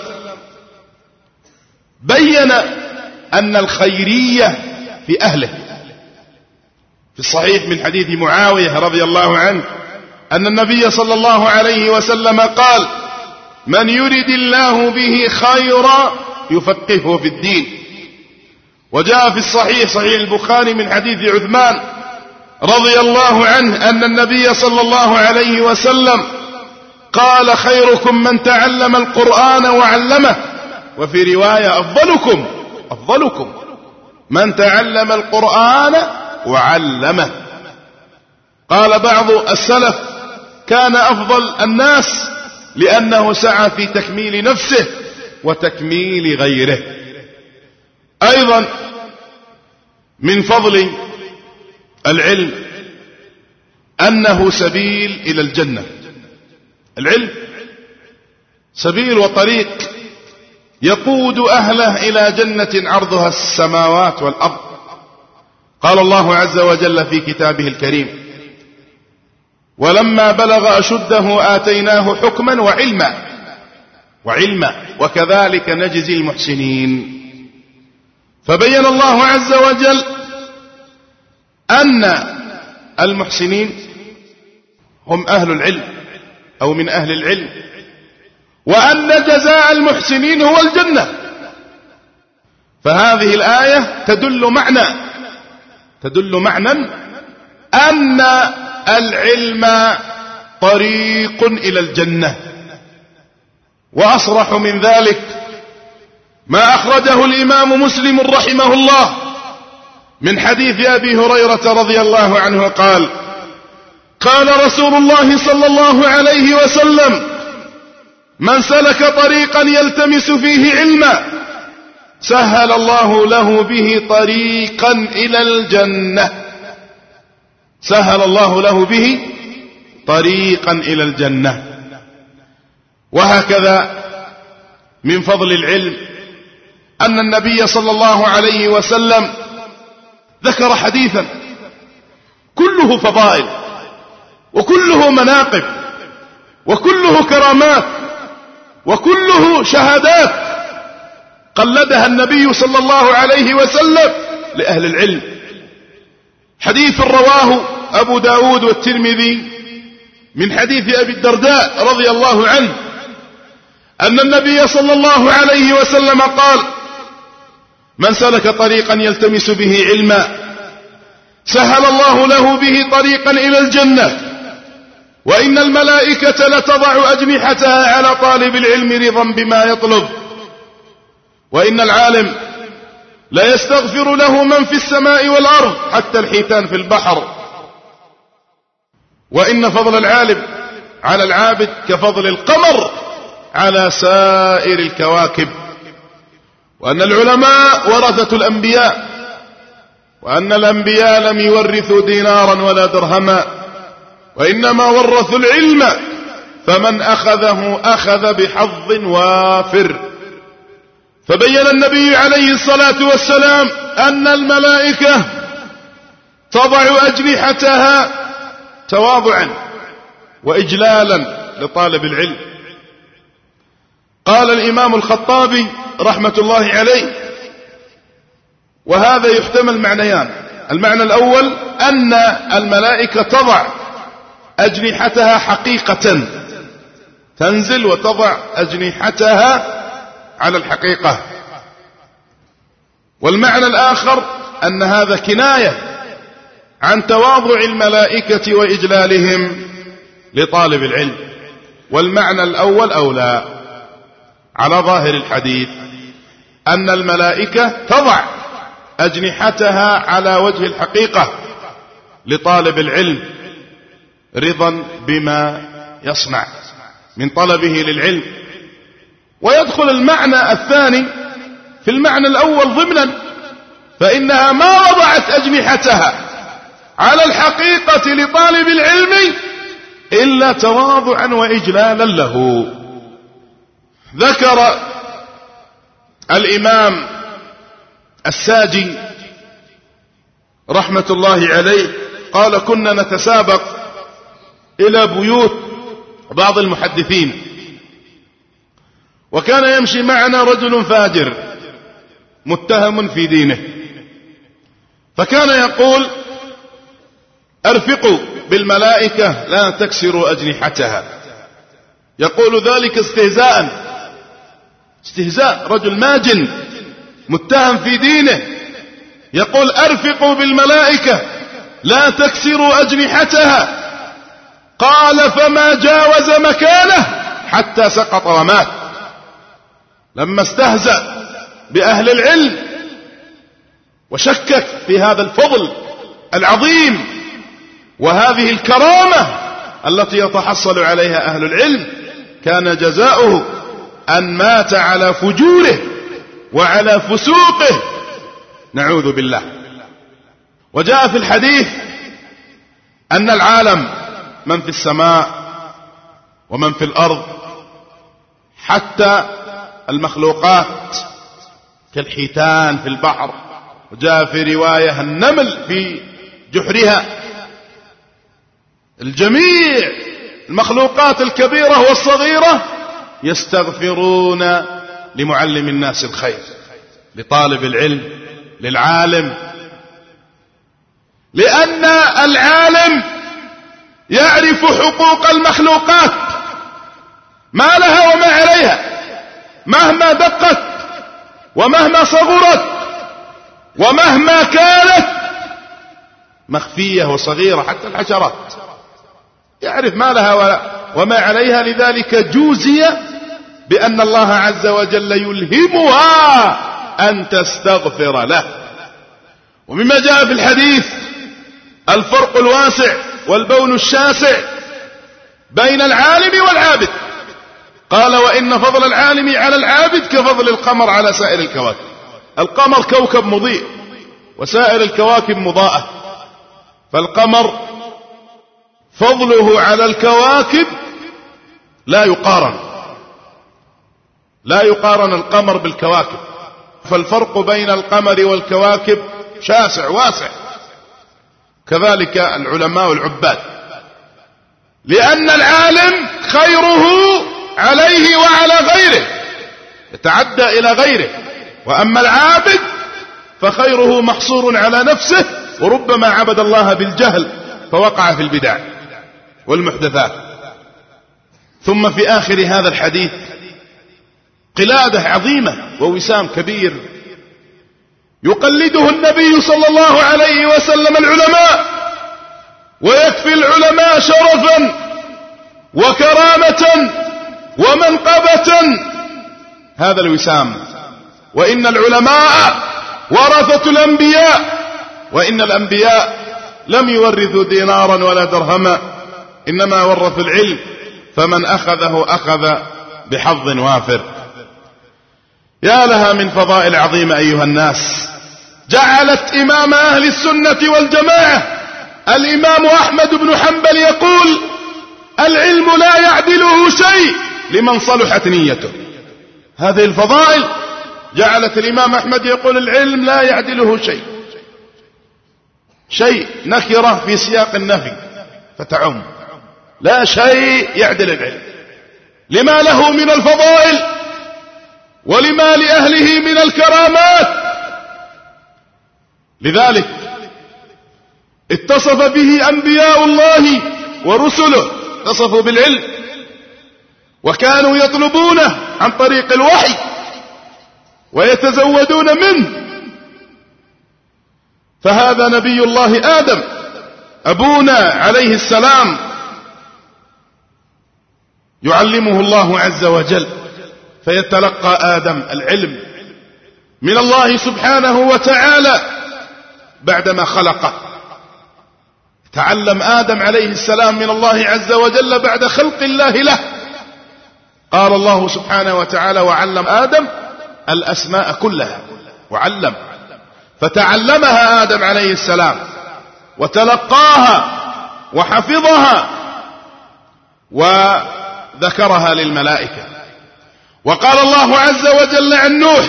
بين أن الخيرية في أهله. في الصحيح من حديث معاوية رضي الله عنه أن النبي صلى الله عليه وسلم قال: من يرد الله به خيرا يفقهه في الدين. وجاء في الصحيح صحيح البخاري من حديث عثمان رضي الله عنه أن النبي صلى الله عليه وسلم قال: خيركم من تعلم القرآن وعلمه. وفي رواية: أفضلكم من تعلم القرآن وعلمه. قال بعض السلف: كان أفضل الناس لأنه سعى في تكميل نفسه وتكميل غيره. أيضا من فضل العلم أنه سبيل إلى الجنة. العلم سبيل وطريق يقود أهله إلى جنة عرضها السماوات والأرض. قال الله عز وجل في كتابه الكريم: ولما بلغ أشده آتيناه حكما وعلما وكذلك نجزي المحسنين. فبين الله عز وجل أن المحسنين هم أهل العلم أو من أهل العلم، وأن جزاء المحسنين هو الجنة. فهذه الآية تدل معنى أن العلم طريق إلى الجنة. وأصرح من ذلك ما أخرجه الإمام مسلم رحمه الله من حديث أبي هريرة رضي الله عنه قال: قال رسول الله صلى الله عليه وسلم: من سلك طريقا يلتمس فيه علما سهل الله له به طريقا إلى الجنة. سهل الله له به طريقا إلى الجنة. وهكذا من فضل العلم أن النبي صلى الله عليه وسلم ذكر حديثا كله فضائل وكله مناقب وكله كرامات وكله شهادات قلدها النبي صلى الله عليه وسلم لأهل العلم. حديث رواه أبو داود والترمذي من حديث أبي الدرداء رضي الله عنه أن النبي صلى الله عليه وسلم قال: من سلك طريقا يلتمس به علما سهل الله له به طريقا إلى الجنة، وإن الملائكة لتضع أجنحتها على طالب العلم رضا بما يطلب، وإن العالم لا يستغفر له من في السماء والأرض حتى الحيتان في البحر، وإن فضل العالم على العابد كفضل القمر على سائر الكواكب، وأن العلماء ورثة الأنبياء، وأن الأنبياء لم يورثوا دينارا ولا درهما وإنما ورثوا العلم، فمن أخذه أخذ بحظ وافر. فبين النبي عليه الصلاة والسلام أن الملائكة تضع أجنحتها تواضعا وإجلالا لطالب العلم. قال الإمام الخطابي رحمة الله عليه: وهذا يحتمل معنيان. المعنى الأول أن الملائكة تضع أجنحتها حقيقة، تنزل وتضع أجنحتها على الحقيقة. والمعنى الآخر أن هذا كناية عن تواضع الملائكة وإجلالهم لطالب العلم، والمعنى الأول أولى على ظاهر الحديث. أن الملائكة تضع أجنحتها على وجه الحقيقة لطالب العلم رضا بما يصنع من طلبه للعلم. ويدخل المعنى الثاني في المعنى الأول ضمنا، فإنها ما وضعت أجنحتها على الحقيقة لطالب العلم إلا تواضعا وإجلالا له. ذكر الإمام الساجي رحمة الله عليه قال: كنا نتسابق إلى بيوت بعض المحدثين، وكان يمشي معنا رجل فاجر متهم في دينه، فكان يقول: أرفقوا بالملائكة لا تكسروا أجنحتها. يقول ذلك استهزاء، رجل ماجن متهم في دينه يقول: أرفقوا بالملائكة لا تكسروا أجنحتها. قال: فما جاوز مكانه حتى سقط ومات. لما استهزأ بأهل العلم وشكك في هذا الفضل العظيم وهذه الكرامة التي يتحصل عليها أهل العلم، كان جزاؤه أن مات على فجوره وعلى فسوقه، نعوذ بالله. وجاء في الحديث أن العالم، من في السماء ومن في الأرض، حتى المخلوقات كالحيتان في البحر، وجاء في رواية النمل في جحرها، الجميع المخلوقات الكبيرة والصغيرة يستغفرون لمعلم الناس الخير، لطالب العلم، للعالم، لأن العالم يعرف حقوق المخلوقات، ما لها وما عليها، مهما دقت ومهما صغرت ومهما كانت مخفية وصغيرة، حتى الحشرات يعرف ما لها وما عليها. لذلك جوزي بأن الله عز وجل يلهمها أن تستغفر له. ومما جاء في الحديث الفرق الواسع والبون الشاسع بين العالم والعابد. قال: وإن فضل العالم على العابد كفضل القمر على سائر الكواكب. القمر كوكب مضيء وسائر الكواكب مضاءة، فالقمر فضله على الكواكب لا يقارن القمر بالكواكب، فالفرق بين القمر والكواكب شاسع واسع. كذلك العلماء والعباد، لأن العالم خيره عليه وعلى غيره، يتعدى إلى غيره، وأما العابد فخيره محصور على نفسه، وربما عبد الله بالجهل فوقع في البدع والمحدثات. ثم في آخر هذا الحديث قلادة عظيمة ووسام كبير يقلده النبي صلى الله عليه وسلم العلماء، ويكفي العلماء شرفا وكرامة ومنقبة هذا الوسام. وإن العلماء ورثة الأنبياء، وإن الأنبياء لم يورثوا دينارا ولا درهما، إنما ورثوا العلم، فمن أخذه أخذ بحظ وافر. يا لها من فضائل عظيمة أيها الناس، جعلت إمام أهل السنة والجماعة الإمام أحمد بن حنبل يقول: العلم لا يعدله شيء لمن صلحت نيته. هذه الفضائل جعلت الإمام أحمد يقول: العلم لا يعدله شيء نكرة في سياق النفي فتعم، لا شيء يعدل العلم، لما له من الفضائل ولما لأهله من الكرامات. لذلك اتصف به أنبياء الله ورسله، اتصفوا بالعلم، وكانوا يطلبونه عن طريق الوحي ويتزودون منه. فهذا نبي الله آدم أبونا عليه السلام يعلمه الله عز وجل، فيتلقى آدم العلم من الله سبحانه وتعالى بعدما خلقه. تعلم آدم عليه السلام من الله عز وجل بعد خلق الله له. قال الله سبحانه وتعالى: وعلم آدم الأسماء كلها. وعلم، فتعلمها آدم عليه السلام وتلقاها وحفظها وذكرها للملائكة. وقال الله عز وجل عن نوح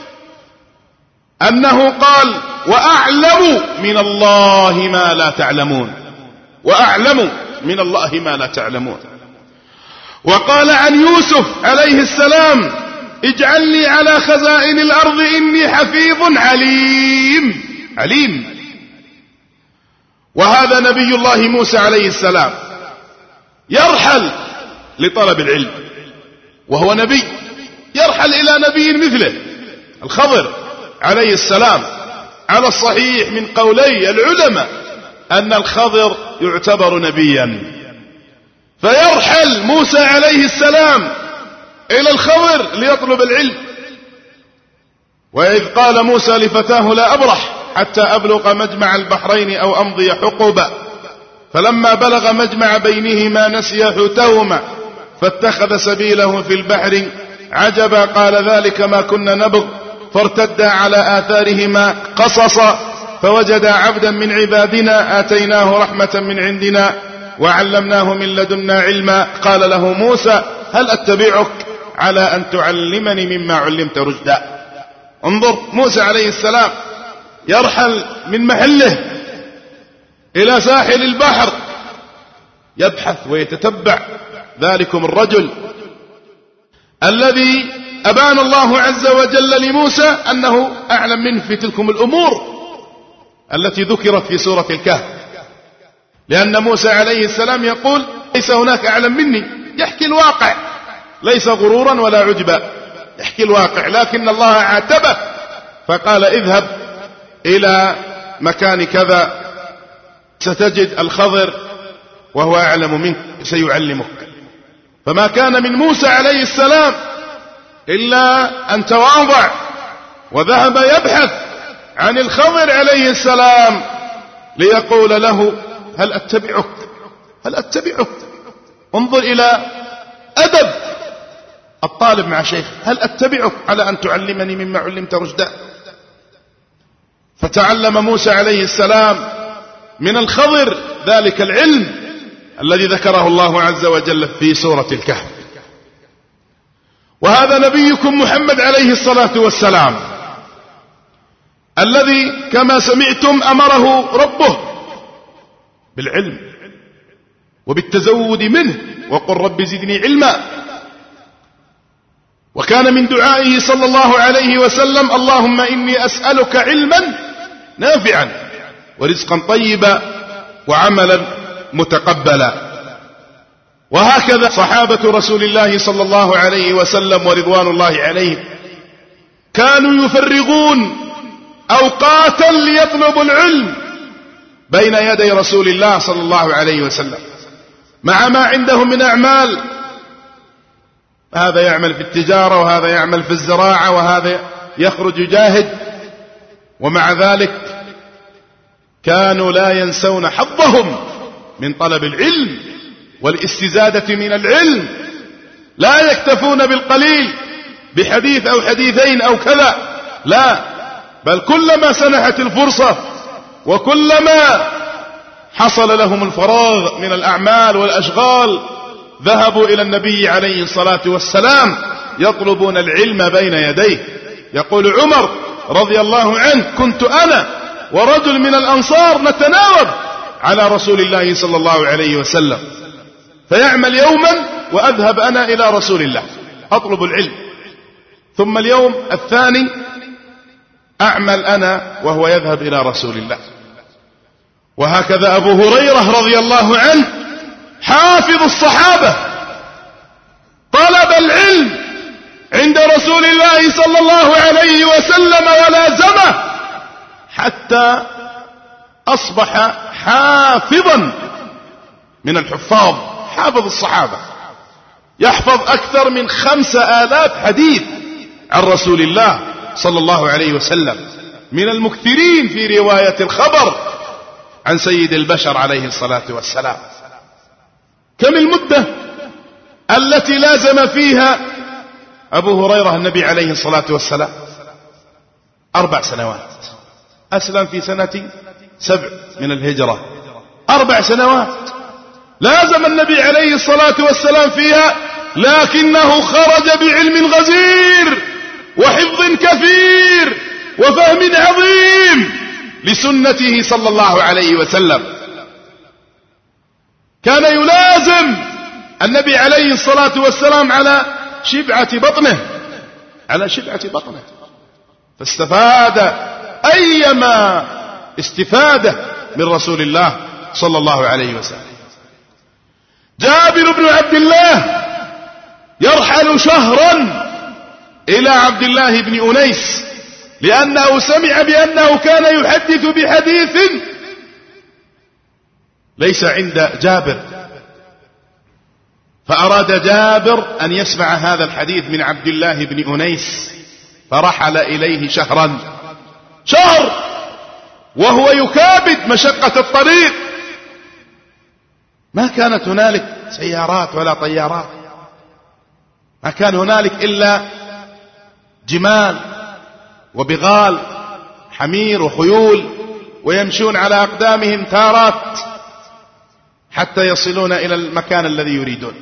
أنه قال: وأعلم من الله ما لا تعلمون. وأعلم من الله ما لا تعلمون. وقال عن يوسف عليه السلام: اجعلني على خزائن الأرض إني حفيظ عليم. عليم. وهذا نبي الله موسى عليه السلام يرحل لطلب العلم، وهو نبي، يرحل إلى نبي مثله الخضر عليه السلام. على الصحيح من قولي العلماء أن الخضر يعتبر نبيا، فيرحل موسى عليه السلام إلى الخضر ليطلب العلم. وإذ قال موسى لفتاه: لا أبرح حتى أبلغ مجمع البحرين أو أمضي حقبا، فلما بلغ مجمع بينهما نسي حوتهما فاتخذ سبيله في البحر عجبا، قال: ذلك ما كنا نبغ، فارتدا على آثارهما قصصا، فوجدا عبدا من عبادنا آتيناه رحمة من عندنا وعلمناه من لدنا علما. قال له موسى: هل أتبعك على أن تعلمني مما علمت رشدا. انظر، موسى عليه السلام يرحل من محله إلى ساحل البحر يبحث ويتتبع ذلكم الرجل الذي أبان الله عز وجل لموسى أنه أعلم منه في تلكم الأمور التي ذكرت في سورة الكهف. لأن موسى عليه السلام يقول: ليس هناك أعلم مني، يحكي الواقع، ليس غرورا ولا عجبا، يحكي الواقع. لكن الله عاتبه فقال: اذهب إلى مكان كذا ستجد الخضر وهو أعلم منك سيعلمك. فما كان من موسى عليه السلام إلا أن تواضع وذهب يبحث عن الخضر عليه السلام ليقول له: هل أتبعك؟ هل أتبعك؟ انظر إلى أدب الطالب مع شيخ: هل أتبعك على أن تعلمني مما علمت رشدا؟ فتعلم موسى عليه السلام من الخضر ذلك العلم الذي ذكره الله عز وجل في سورة الكهف. وهذا نبيكم محمد عليه الصلاة والسلام الذي كما سمعتم أمره ربه بالعلم وبالتزود منه، وقل رب زدني علما. وكان من دعائه صلى الله عليه وسلم: اللهم إني أسألك علما نافعا ورزقا طيبا وعملا متقبلا. وهكذا صحابة رسول الله صلى الله عليه وسلم ورضوان الله عليهم كانوا يفرغون أوقاتا ليطلبوا العلم بين يدي رسول الله صلى الله عليه وسلم مع ما عندهم من أعمال. هذا يعمل في التجارة، وهذا يعمل في الزراعة، وهذا يخرج يجاهد، ومع ذلك كانوا لا ينسون حظهم من طلب العلم والاستزادة من العلم. لا يكتفون بالقليل بحديث أو حديثين أو كذا، لا، بل كلما سنحت الفرصة وكلما حصل لهم الفراغ من الأعمال والأشغال ذهبوا إلى النبي عليه الصلاة والسلام يطلبون العلم بين يديه. يقول عمر رضي الله عنه: كنت أنا ورجل من الأنصار نتناوب على رسول الله صلى الله عليه وسلم، فيعمل يوما وأذهب أنا إلى رسول الله أطلب العلم، ثم اليوم الثاني أعمل أنا وهو يذهب إلى رسول الله. وهكذا أبو هريرة رضي الله عنه حافظ الصحابة طلب العلم عند رسول الله صلى الله عليه وسلم ولازمه حتى أصبح حافظا من الحفاظ، حافظ الصحابة، يحفظ أكثر من 5000 حديث عن رسول الله صلى الله عليه وسلم، من المكثرين في رواية الخبر عن سيد البشر عليه الصلاة والسلام. كم المدة التي لازم فيها أبو هريرة النبي عليه الصلاة والسلام؟ 4 سنوات. أسلم في سنة 7 من الهجرة. 4 سنوات لازم النبي عليه الصلاة والسلام فيها، لكنه خرج بعلم غزير وحفظ كثير وفهم عظيم لسنته صلى الله عليه وسلم. كان يلازم النبي عليه الصلاة والسلام على شبعة بطنه، فاستفاد أيما استفادة من رسول الله صلى الله عليه وسلم. جابر بن عبد الله يرحل شهرا إلى عبد الله بن أنيس، لأنه سمع بأنه كان يحدث بحديث ليس عند جابر، فأراد جابر أن يسمع هذا الحديث من عبد الله بن أنيس، فرحل إليه شهر وهو يكابد مشقة الطريق. ما كانت هنالك سيارات ولا طيارات، ما كان هنالك إلا جمال وبغال، حمير وخيول، ويمشون على أقدامهم تارات حتى يصلون إلى المكان الذي يريدون.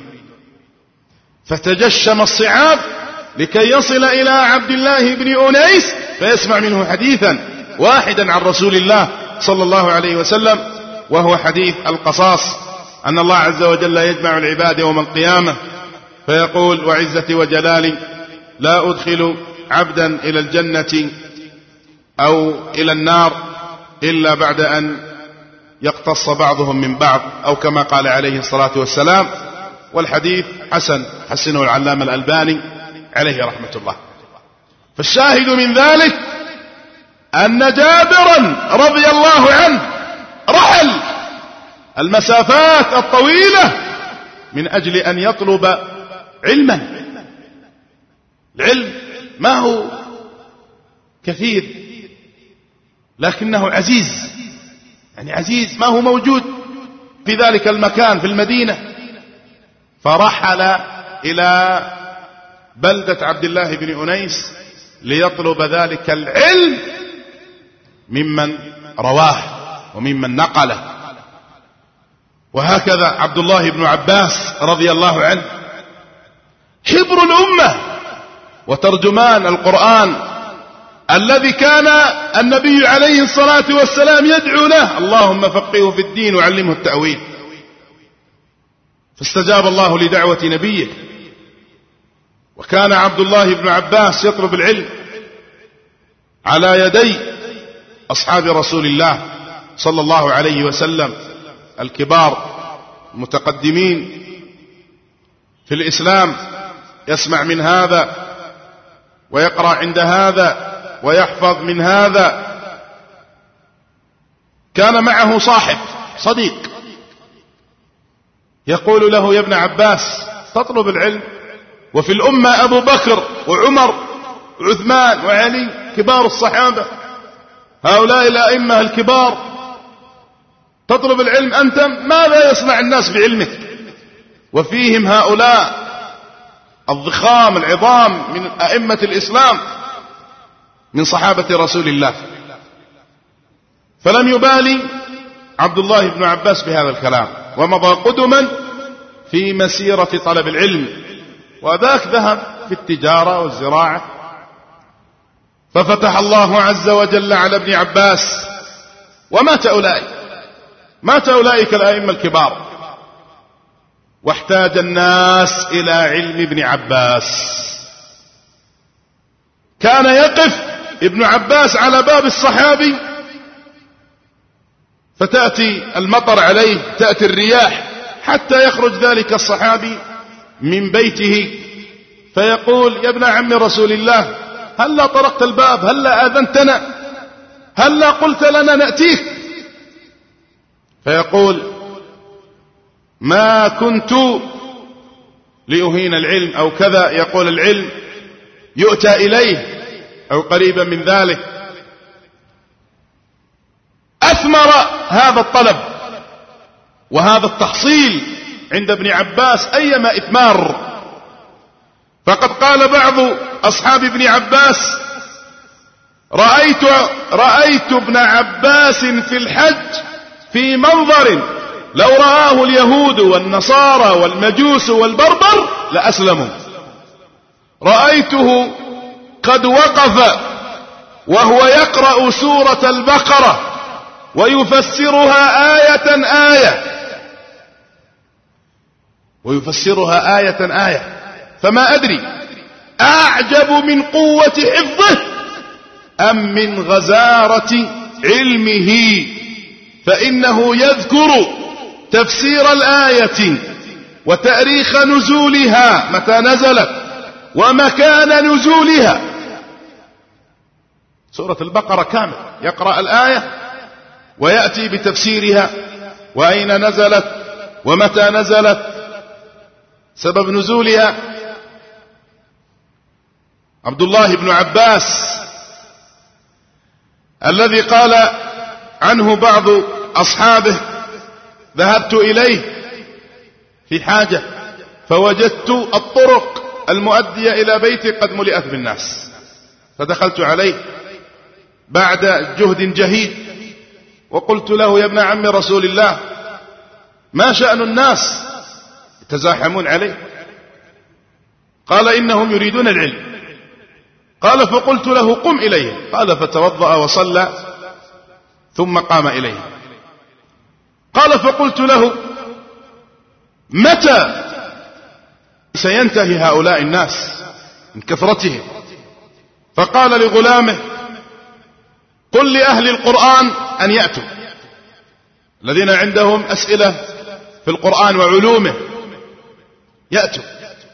فتجشم الصعاب لكي يصل إلى عبد الله بن أنيس فيسمع منه حديثا واحدا عن رسول الله صلى الله عليه وسلم، وهو حديث القصاص، أن الله عز وجل يجمع العباد يوم القيامة فيقول: وعزتي وجلالي لا أدخل عبدا إلى الجنة أو إلى النار إلا بعد أن يقتص بعضهم من بعض، أو كما قال عليه الصلاة والسلام. والحديث حسنه العلامة الألباني عليه رحمة الله. فالشاهد من ذلك أن جابرا رضي الله عنه رحل المسافات الطويلة من أجل أن يطلب علما. العلم ما هو كثير لكنه عزيز، يعني عزيز ما هو موجود في ذلك المكان في المدينة. فرحل إلى بلدة عبد الله بن أنيس ليطلب ذلك العلم ممن رواه وممن نقله. وهكذا عبد الله بن عباس رضي الله عنه حبر الأمة وترجمان القرآن، الذي كان النبي عليه الصلاة والسلام يدعو له: اللهم فقهه في الدين وعلمه التأويل. فاستجاب الله لدعوة نبيه، وكان عبد الله بن عباس يطلب العلم على يدي أصحاب رسول الله صلى الله عليه وسلم الكبار المتقدمين في الإسلام، يسمع من هذا ويقرأ عند هذا ويحفظ من هذا. كان معه صديق يقول له: يا ابن عباس تطلب العلم، وفي الأمة أبو بكر وعمر وعثمان وعلي كبار الصحابة، هؤلاء الأئمة الكبار، تطلب العلم أنت، ماذا يصنع الناس بعلمك؟ وفيهم هؤلاء الضخام العظام من أئمة الإسلام من صحابة رسول الله. فلم يبالي عبد الله بن عباس بهذا الكلام، ومضى قدما في مسيرة طلب العلم، وذاك ذهب في التجارة والزراعة. ففتح الله عز وجل على ابن عباس، مات أولئك الأئمة الكبار، واحتاج الناس إلى علم ابن عباس. كان يقف ابن عباس على باب الصحابي فتأتي المطر عليه، تأتي الرياح، حتى يخرج ذلك الصحابي من بيته فيقول: يا ابن عم رسول الله، هلا طرقت الباب، هلا آذنتنا، هلا قلت لنا نأتيك؟ فيقول: ما كنت لأهين العلم، أو كذا، يقول: العلم يؤتى إليه أو قريبا من ذلك. أثمر هذا الطلب وهذا التحصيل عند ابن عباس أيما إثمار، فقد قال بعض أصحاب ابن عباس: رأيت ابن عباس في الحج في منظر لو رآه اليهود والنصارى والمجوس والبربر لأسلموا. رأيته قد وقف وهو يقرأ سورة البقرة ويفسرها آية، فما أدري أعجب من قوة حفظه أم من غزارة علمه، فإنه يذكر تفسير الآية وتاريخ نزولها متى نزلت ومكان نزولها. سورة البقرة كامل يقرأ الآية ويأتي بتفسيرها وأين نزلت ومتى نزلت، سبب نزولها. عبد الله بن عباس الذي قال عنه بعض أصحابه: ذهبت إليه في حاجة فوجدت الطرق المؤدية إلى بيتي قد ملئت بالناس، فدخلت عليه بعد جهد جهيد وقلت له: يا ابن عم رسول الله، ما شأن الناس يتزاحمون عليه؟ قال: إنهم يريدون العلم. قال: فقلت له: قم إليه. قال: فتوضأ وصلى ثم قام إليه. قال: فقلت له: متى سينتهي هؤلاء الناس من كثرتهم؟ فقال لغلامه: قل لأهل القرآن أن يأتوا، الذين عندهم أسئلة في القرآن وعلومه يأتوا.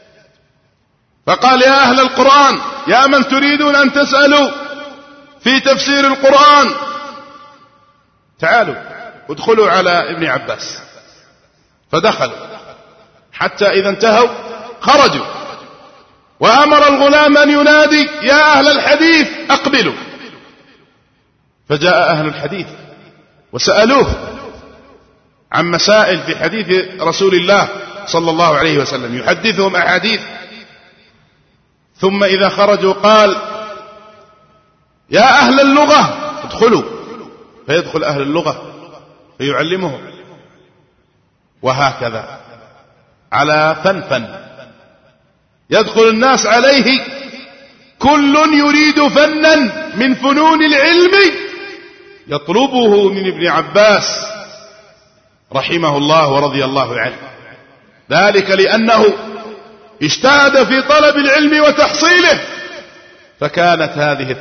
فقال: يا أهل القرآن، يا من تريدون أن تسألوا في تفسير القرآن، تعالوا ادخلوا على ابن عباس. فدخلوا حتى إذا انتهوا خرجوا، وأمر الغلام أن ينادي: يا أهل الحديث أقبلوا. فجاء أهل الحديث وسألوه عن مسائل في حديث رسول الله صلى الله عليه وسلم، يحدثهم أحاديث. ثم إذا خرجوا قال: يا أهل اللغة ادخلوا. فيدخل أهل اللغة فيعلمهم، وهكذا على فنفن يدخل الناس عليه، كل يريد فنا من فنون العلم يطلبه من ابن عباس رحمه الله ورضي الله عنه، ذلك لأنه اجتهد في طلب العلم وتحصيله، فكانت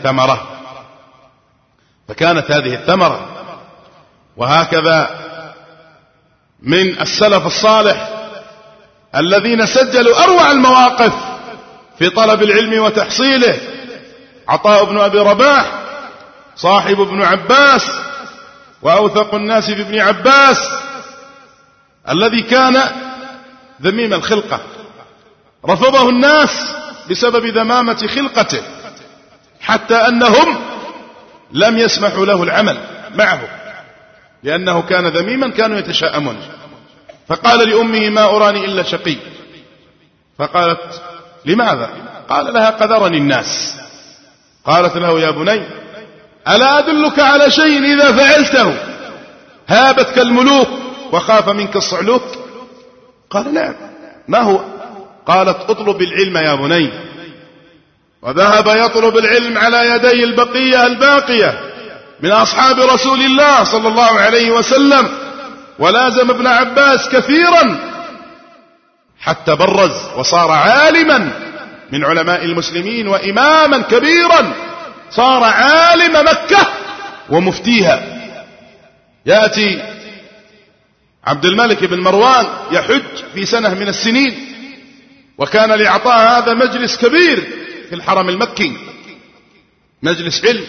هذه الثمرة. وهكذا من السلف الصالح الذين سجلوا أروع المواقف في طلب العلم وتحصيله: عطاء بن أبي رباح صاحب ابن عباس وأوثق الناس في ابن عباس، الذي كان ذميم الخلقة، رفضه الناس بسبب ذمامة خلقته، حتى أنهم لم يسمحوا له العمل معه لأنه كان ذميما، كانوا يتشاءمون. فقال لأمه: ما أراني إلا شقي. فقالت: لماذا؟ قال لها: قذرني الناس. قالت له: يا بني، ألا أدلك على شيء إذا فعلته هابتك الملوك وخاف منك الصعلوك؟ قال: نعم. ما هو؟ قالت: اطلب العلم يا بني. وذهب يطلب العلم على يدي البقية الباقية من أصحاب رسول الله صلى الله عليه وسلم، ولازم ابن عباس كثيرا حتى برز وصار عالما من علماء المسلمين وإماما كبيرا، صار عالم مكة ومفتيها. يأتي عبد الملك بن مروان يحج في سنة من السنين، وكان لعطاء هذا مجلس كبير في الحرم المكي، مجلس علم.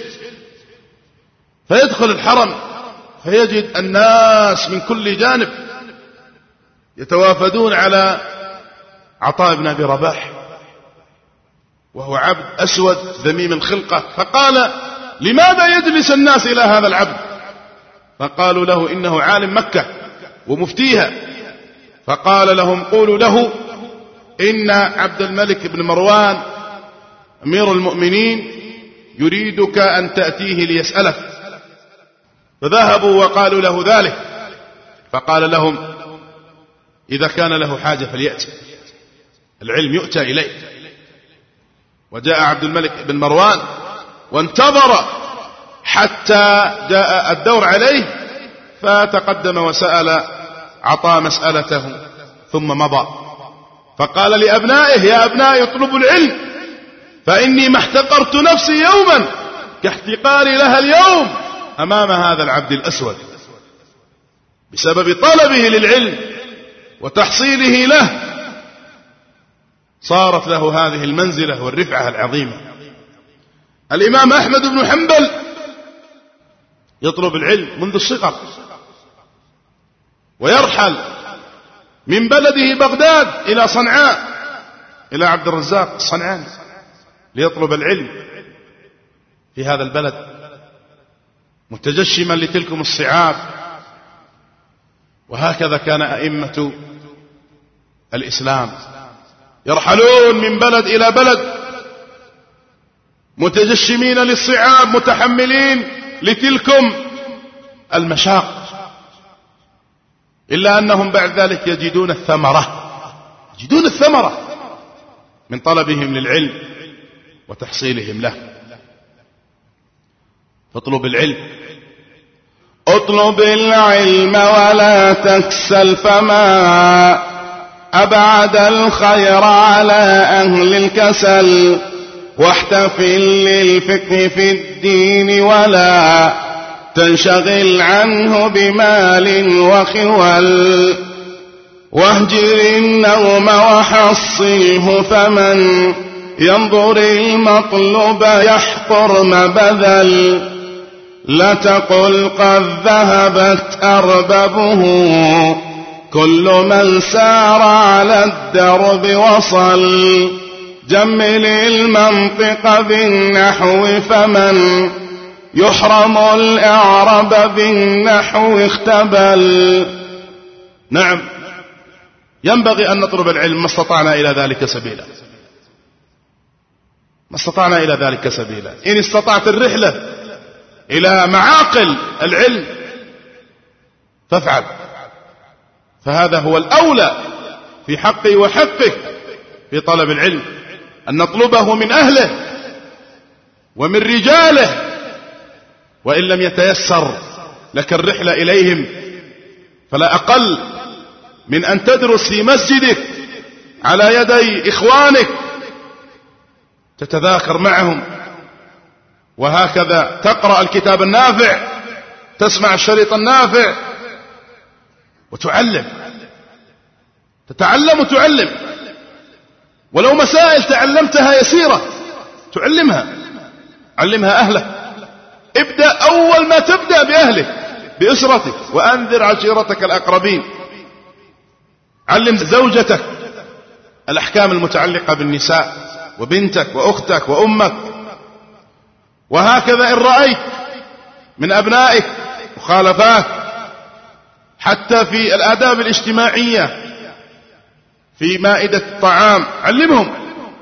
فيدخل الحرم فيجد الناس من كل جانب يتوافدون على عطاء بن أبي رباح، وهو عبد أسود ذميم الخلقة، فقال: لماذا يجلس الناس إلى هذا العبد؟ فقالوا له: إنه عالم مكة ومفتيها. فقال لهم: قولوا له إن عبد الملك بن مروان أمير المؤمنين يريدك أن تأتيه ليسألك. فذهبوا وقالوا له ذلك، فقال لهم: إذا كان له حاجة فليأتي، العلم يؤتى إليه. وجاء عبد الملك بن مروان وانتظر حتى جاء الدور عليه، فتقدم وسأل، عطى مسألته ثم مضى. فقال لأبنائه: يا أبنائي اطلبوا العلم، فإني ما احتقرت نفسي يوما كاحتقاري لها اليوم أمام هذا العبد الأسود. بسبب طلبه للعلم وتحصيله له صارت له هذه المنزلة والرفعة العظيمة. الإمام أحمد بن حنبل يطلب العلم منذ الصغر، ويرحل من بلده بغداد إلى صنعاء إلى عبد الرزاق الصنعاني ليطلب العلم في هذا البلد، متجشما لتلكم الصعاب. وهكذا كان أئمة الإسلام يرحلون من بلد إلى بلد متجشمين للصعاب، متحملين لتلكم المشاق، إلا أنهم بعد ذلك يجدون الثمرة من طلبهم للعلم وتحصيلهم له. فاطلب العلم، اطلب العلم ولا تكسل، فما أبعد الخير على أهل الكسل، واحتفل للفقه في الدين ولا تنشغل عنه بمال وخول، واهجر النوم وحصله، فمن ينظر المطلوب يحقر ما بذل، لا تقل قد ذهبت أربابه، كل من سار على الدرب وصل، جمل المنطق بالنحو، فمن يحرم الإعراب بالنحو اختبل. نعم، ينبغي أن نطلب العلم ما استطعنا إلى ذلك سبيلا. إن استطعت الرحلة إلى معاقل العلم فافعل، فهذا هو الأولى في حقي وحقك في طلب العلم، أن نطلبه من أهله ومن رجاله. وإن لم يتيسر لك الرحلة إليهم فلا أقل من أن تدرس في مسجدك على يدي إخوانك، تتذاكر معهم، وهكذا تقرأ الكتاب النافع، تسمع الشريط النافع، تتعلم وتعلم. ولو مسائل تعلمتها يسيرة علمها أهلك. ابدأ أول ما تبدأ بأهلك، بأسرتك، وأنذر عشيرتك الأقربين. علم زوجتك الأحكام المتعلقة بالنساء، وبنتك وأختك وأمك. وهكذا إن رأيت من أبنائك مخالفات حتى في الآداب الاجتماعية في مائدة الطعام، علمهم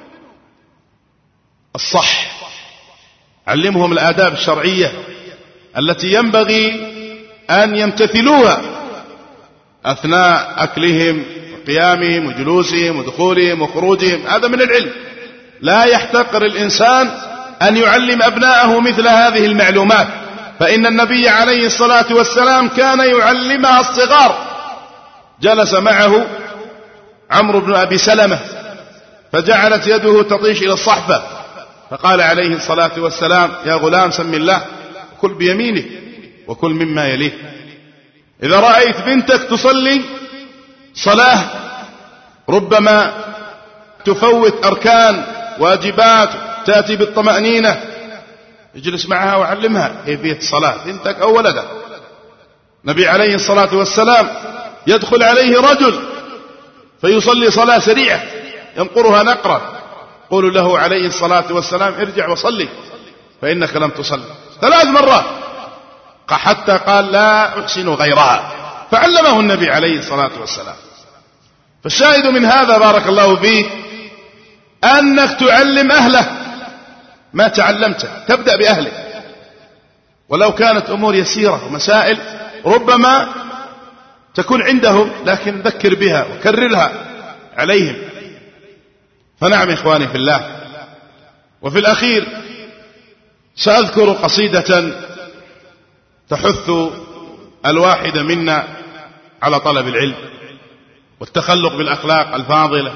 الصح، علمهم الآداب الشرعية التي ينبغي أن يمتثلوها أثناء أكلهم وقيامهم وجلوسهم ودخولهم وخروجهم. هذا من العلم. لا يحتقر الإنسان أن يعلم أبناءه مثل هذه المعلومات، فإن النبي عليه الصلاة والسلام كان يعلمها الصغار. جلس معه عمرو بن أبي سلمة فجعلت يده تطيش إلى الصحفة، فقال عليه الصلاة والسلام: يا غلام سم الله، كل بيمينك وكل مما يليك. إذا رأيت بنتك تصلي صلاة ربما تفوت أركان واجبات، تأتي بالطمأنينة، اجلس معها وعلمها كيفية الصلاة، بنتك أو ولدك. النبي عليه الصلاة والسلام يدخل عليه رجل فيصلي صلاة سريعة ينقرها نقرة، يقول له عليه الصلاة والسلام ارجع وصلي فإنك لم تصلي 3 مرات، حتى قال لا أحسن غيرها، فعلمه النبي عليه الصلاة والسلام. فالشاهد من هذا بارك الله فيه أنك تعلم أهله ما تعلمته، تبدأ بأهلك، ولو كانت أمور يسيرة ومسائل ربما تكون عندهم، لكن ذكر بها وكررها عليهم. فنعم إخواني في الله. وفي الأخير سأذكر قصيدة تحث الواحد منا على طلب العلم والتخلق بالأخلاق الفاضلة.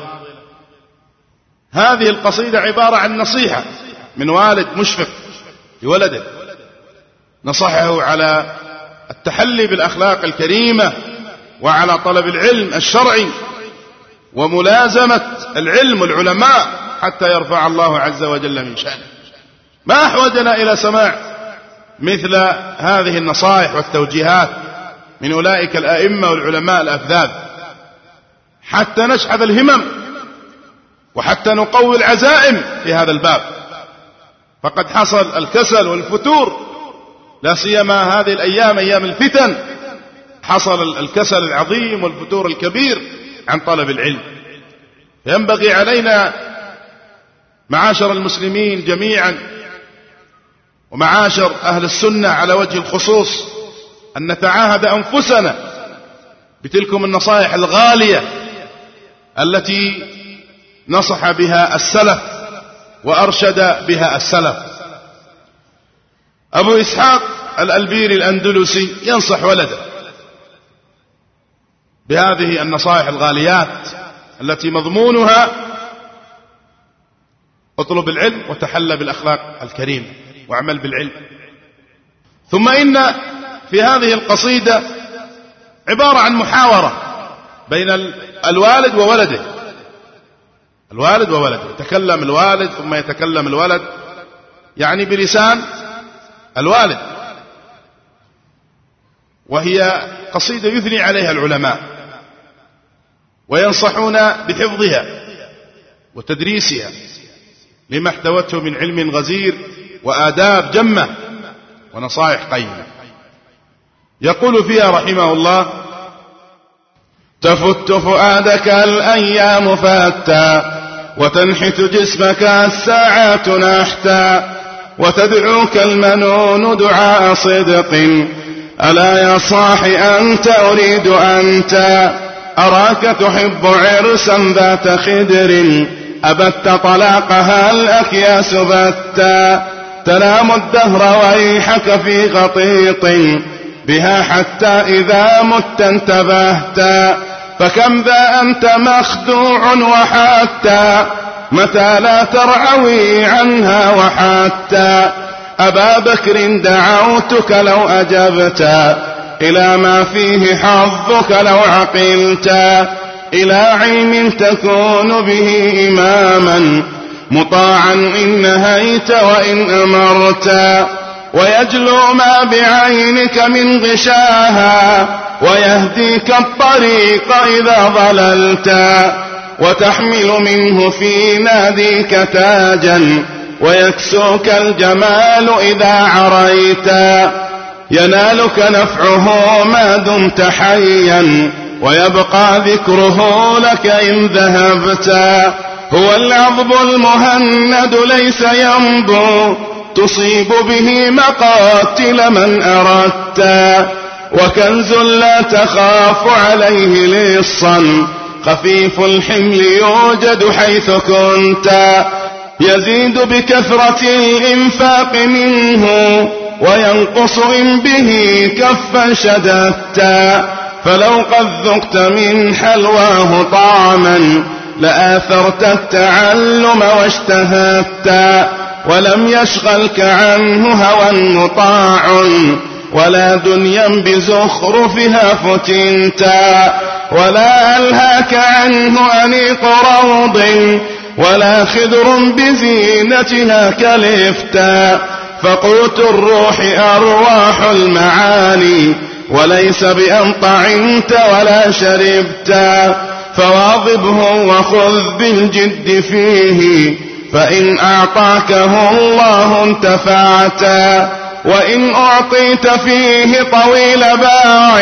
هذه القصيدة عبارة عن نصيحة من والد مشفق لولده، نصحه على التحلي بالأخلاق الكريمة وعلى طلب العلم الشرعي وملازمة العلم والعلماء حتى يرفع الله عز وجل من شأنه. ما أحوجنا إلى سماع مثل هذه النصائح والتوجيهات من أولئك الأئمة والعلماء الأفذاذ حتى نشحذ الهمم وحتى نقوي العزائم في هذا الباب. فقد حصل الكسل والفتور، لا سيما هذه الأيام أيام الفتن، حصل الكسل العظيم والفتور الكبير عن طلب العلم. ينبغي علينا معاشر المسلمين جميعا ومعاشر أهل السنة على وجه الخصوص أن نتعاهد أنفسنا بتلكم النصائح الغالية التي نصح بها السلف وأرشد بها السلف. أبو إسحاق الألبيري الأندلسي ينصح ولده بهذه النصائح الغاليات التي مضمونها اطلب العلم وتحلى بالأخلاق الكريمة واعمل بالعلم. ثم إن في هذه القصيدة عبارة عن محاورة بين الوالد وولده، الوالد وولده، يتكلم الوالد ثم يتكلم الولد، يعني بلسان الوالد. وهي قصيدة يثني عليها العلماء وينصحون بحفظها وتدريسها لما احتوته من علم غزير وآداب جمة ونصائح قيمة. يقول فيها رحمه الله: تفت فؤادك الأيام فاتا وتنحت جسمك الساعات نحتا وتدعوك المنون دعاء صدق ألا يا صاح أنت أريد أنت أراك تحب عرسا ذات خدر أبت طلاقها الأكياس بتا تنام الدهر ويحك في غطيط بها حتى إذا مت انتبهتا فكم ذا أنت مخدوع وحتى متى لا ترعوي عنها وحتى أبا بكر دعوتك لو أجبتا إلى ما فيه حظك لو عقلتا إلى علم تكون به إماما مطاعا إن نهيت وإن أمرتا ويجلو ما بعينك من غشاها ويهديك الطريق إذا ضللتا وتحمل منه في ناديك تاجا ويكسوك الجمال إذا عريتا ينالك نفعه ما دمت حيا ويبقى ذكره لك إن ذهبتا هو العظب المهند ليس ينبو تصيب به مقاتل من أردتا وكنز لا تخاف عليه لصا خفيف الحمل يوجد حيث كنت يزيد بكثرة الإنفاق منه وينقص إن به كفا شددتا فلو قد ذقت من حلواه طعما لآثرت التعلم واشتهدتا ولم يشغلك عنه هوى مطاع ولا دنيا بزخرفها فتنتا ولا ألهاك عنه أنيق روض ولا خضر بزينتها كلفتا فقوت الروح أرواح المعاني وليس بأن طعمت ولا شربتا فواظبه وخذ بالجد فيه فإن أعطاكه الله انتفعتا، وإن أعطيت فيه طويل باع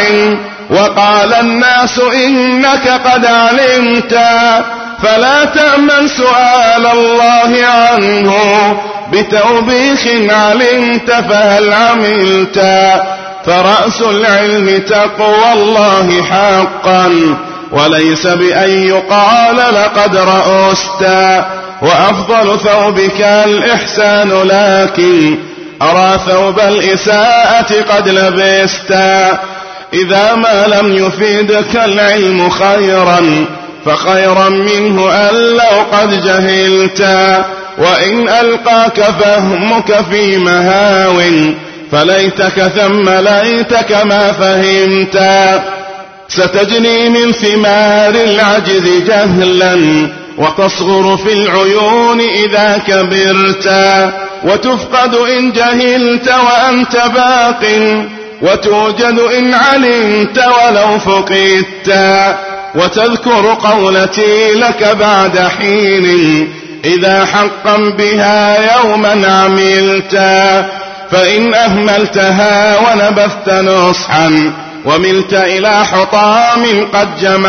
وقال الناس إنك قد علمتا، فلا تأمن سؤال الله عنه بتوبيخ علمت فهل عملتا. فرأس العلم تقوى الله حقا، وليس بأن يقال لقد رأستا، وأفضل ثوبك الإحسان لكن أرى ثوب الإساءة قد لبستا. إذا ما لم يفيدك العلم خيرا فخيرا منه أن لو قد جهلتا، وإن ألقاك فهمك في مهاو فليتك ثم ليتك ما فهمتا. ستجني من ثمار العجز جهلا، وتصغر في العيون إذا كبرتا، وتفقد إن جهلت وأنت باق، وتوجد إن علمت ولو فقدتا. وتذكر قولتي لك بعد حين إذا حقا بها يوما عملتا، فإن أهملتها ونبذت نصحا وملت إلى حطام قد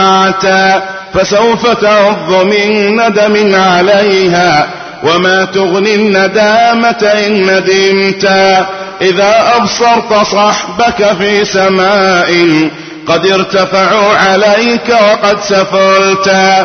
جمعتا، فسوف تعض من ندم عليها وما تغني الندامة إن ندمتا. إذا أبصرت صحبك في سماء قد ارتفعوا عليك وقد سفلتا،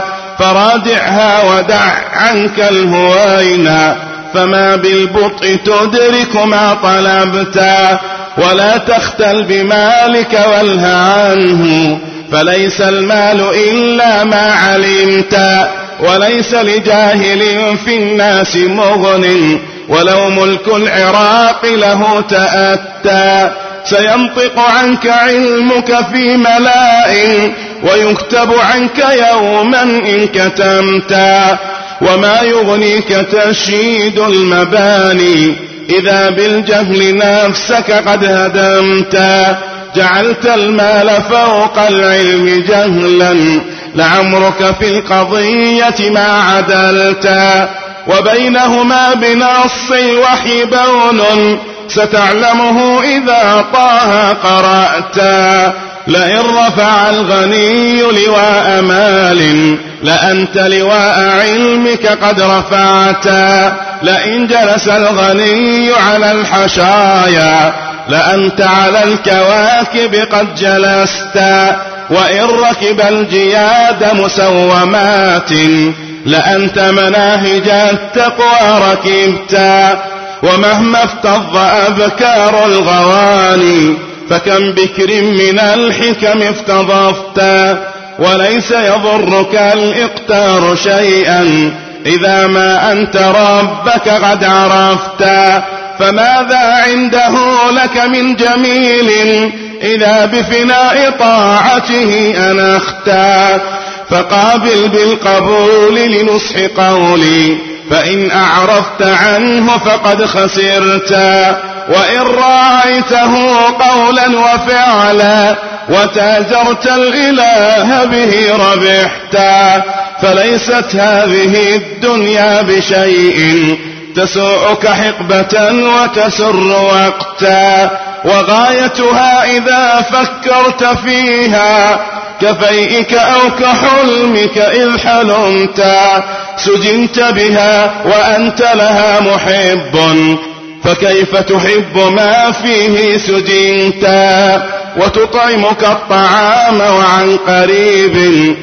فرادعها ودع عنك الهوينا، فما بالبطء تدرك ما طلبتا. ولا تختل بمالك والها عنه، فليس المال إلا ما علمتا، وليس لجاهل في الناس مغن، ولو ملك العراق له تأتى. سينطق عنك علمك في ملاء، ويكتب عنك يوما إن كتمتا. وما يغنيك تشييد المباني إذا بالجهل نفسك قد هدمتا. جعلت المال فوق العلم جهلا، لعمرك في القضية ما عدلتا. وبينهما بنص الوحي بون، ستعلمه إذا طه قرأتا. لئن رفع الغني لواء مال لأنت لواء علمك قد رفعتا. لئن جلس الغني على الحشايا لأنت على الكواكب قد جلستا. وإن ركب الجياد مسومات لأنت مناهج التقوى ركبتا. ومهما افتض أبكار الغواني فكم بكر من الحكم افتضفتا. وليس يضرك الإقتار شيئا إذا ما أنت ربك قد عرفتا. فماذا عنده لك من جميل إذا بفناء طاعته أنختا. فقابل بالقبول لنصح قولي، فإن أعرضت عنه فقد خسرتا. وإن راعيته قولا وفعلا وتاجرت الإله به ربحتا. فليست هذه الدنيا بشيء تسوءك حقبة وتسر وقتا. وغايتها إذا فكرت فيها كفيئك أو كحلمك إذ حلمتا. سجنت بها وأنت لها محب، فكيف تحب ما فيه سجنتا. وتطعمك الطعام وعن قريب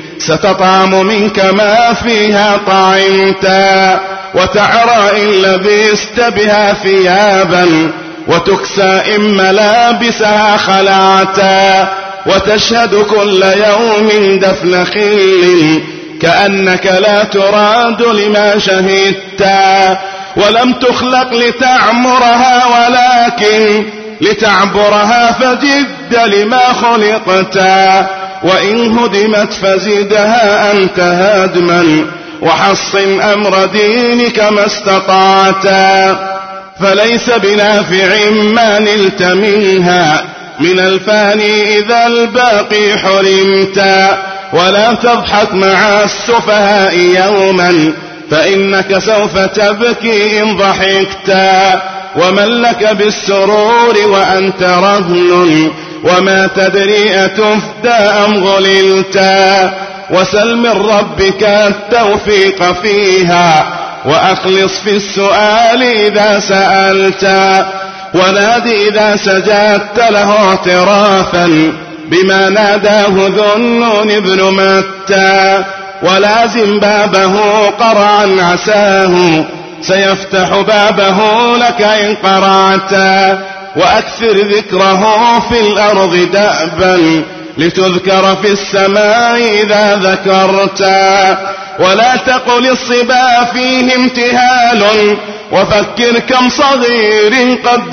ستطعم منك ما فيها طعمتا. وتعرى إن لبست بها ثيابا، وتكسى إن ملابسها خلعتا. وتشهد كل يوم دفن خل كأنك لا تراد لما شهدتا. ولم تخلق لتعمرها ولكن لتعبرها، فجد لما خلقتا. وإن هدمت فزدها أنت هدما، وحصن أمر دينك ما استطعتا. فليس بنافع ما نلت منها من الفاني إذا الباقي حرمتا. ولا تضحك مع السفهاء يوما، فإنك سوف تبكي إن ضحكتا، ومن لك بالسرور وأنت رهن، وما تدري أتفدى أم غللتا. وسل من ربك التوفيق فيها، وأخلص في السؤال إذا سألتا، ونادي إذا سجدت له اعترافا بما ناداه ذو النون بن متى. ولازم بابه قرعا عساه، سيفتح بابه لك إن قرعتا. وأكثر ذكره في الأرض دأبا، لتذكر في السماء إذا ذكرتا. ولا تقل الصبا فيه امتهال، وفكر كم صغير قد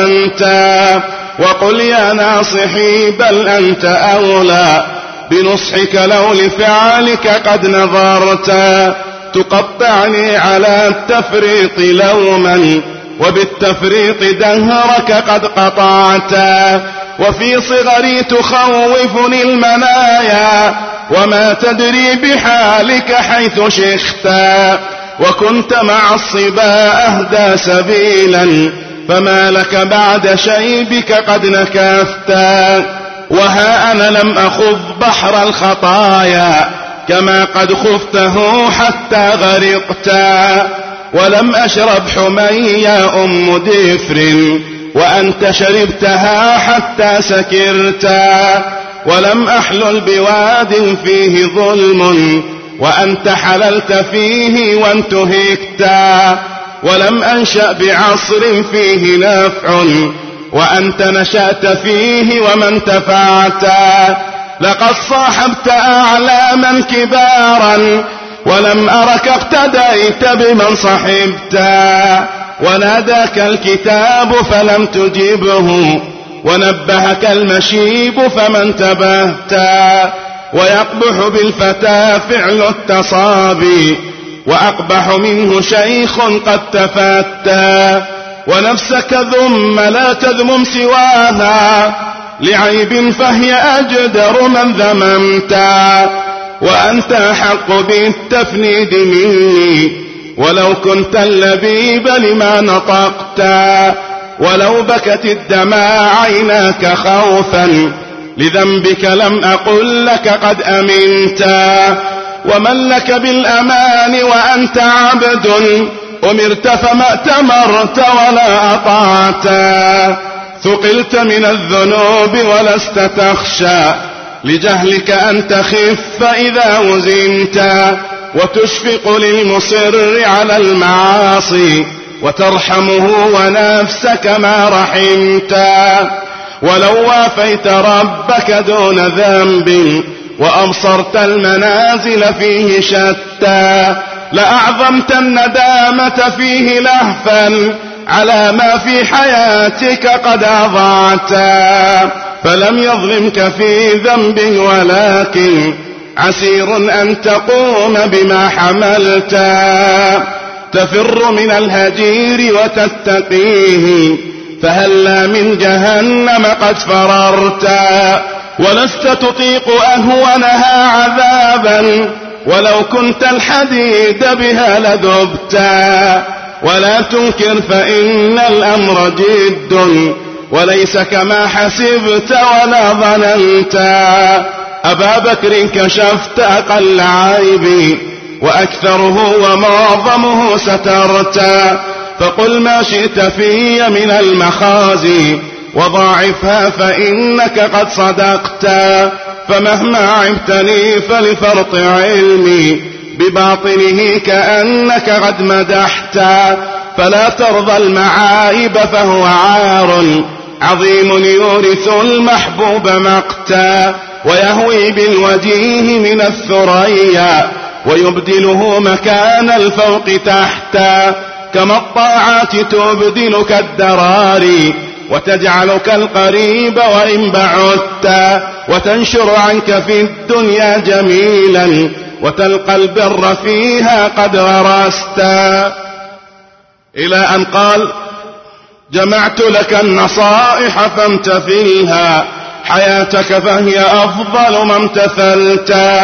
دفنتا. وقل يا ناصحي بل أنت أولى بنصحك لو لفعلك قد نظرتا. تقطعني على التفريط لوما، وبالتفريط دهرك قد قطعتا. وفي صغري تخوفني المنايا، وما تدري بحالك حيث شختا. وكنت مع الصبا أهدى سبيلا، فما لك بعد شيبك قد نكفتا. وها أنا لم أخذ بحر الخطايا، كما قد خفته حتى غرقتا. ولم أشرب حميا أم دفر، وأنت شربتها حتى سكرتا. ولم أحلل بواد فيه ظلم، وأنت حللت فيه وانتهكتا. ولم أنشأ بعصر فيه نفع، وأنت نشأت فيه وما انتفعتا. لقد صاحبت أعلاما كبارا، ولم أرك اقتديت بمن صحبتا. وناداك الكتاب فلم تجبه، ونبهك المشيب فما انتبهتا. ويقبح بالفتى فعل التصابي، وأقبح منه شيخ قد تفتى. ونفسك ذم لا تذمم سواها، لعيب فهي أجدر من ذممتا. وأنت أحق بالتفنيد مني، ولو كنت اللبيب لما نطقتا. ولو بكت الدماء عيناك خوفا، لذنبك لم أقل لك قد أمنتا. ومن لك بالأمان وأنت عبد، أمرت فما أتمرت ولا أطعتا. ثقلت من الذنوب ولست تخشى، لجهلك أن تخف إذا وزنتا. وتشفق للمصر على المعاصي، وترحمه ونفسك ما رحمتا. ولو وافيت ربك دون ذنب، وأبصرت المنازل فيه شتى، لأعظمت الندامة فيه لهفا على ما في حياتك قد أضعتا. فلم يظلمك في ذنب، ولكن عسير أن تقوم بما حملتا. تفر من الهجير وتتقيه، فهلا من جهنم قد فررتا. ولست تطيق أهونها عذابا، ولو كنت الحديد بها لذبتا. ولا تنكر فإن الأمر جد، وليس كما حسبت ولا ظننتا. أبا بكر كشفت أقل عيبي، وأكثره ومعظمه سترتا. فقل ما شئت في من المخازي، وضاعفها فإنك قد صدقتا. فمهما عبتني فلفرط علمي، بباطنه كأنك قد مدحتا. فلا ترضى المعايب فهو عار عظيم، يورث المحبوب مقتا. ويهوي بالوجيه من الثريا، ويبدله مكان الفوق تحتا. كما الطاعات تبدلك الدراري، وتجعلك القريب وإن بعدت. وتنشر عنك في الدنيا جميلا، وتلقى البر فيها قد غرستا. إلى أن قال: جمعت لك النصائح فامتثلها، حياتك فهي أفضل ما امتثلتا.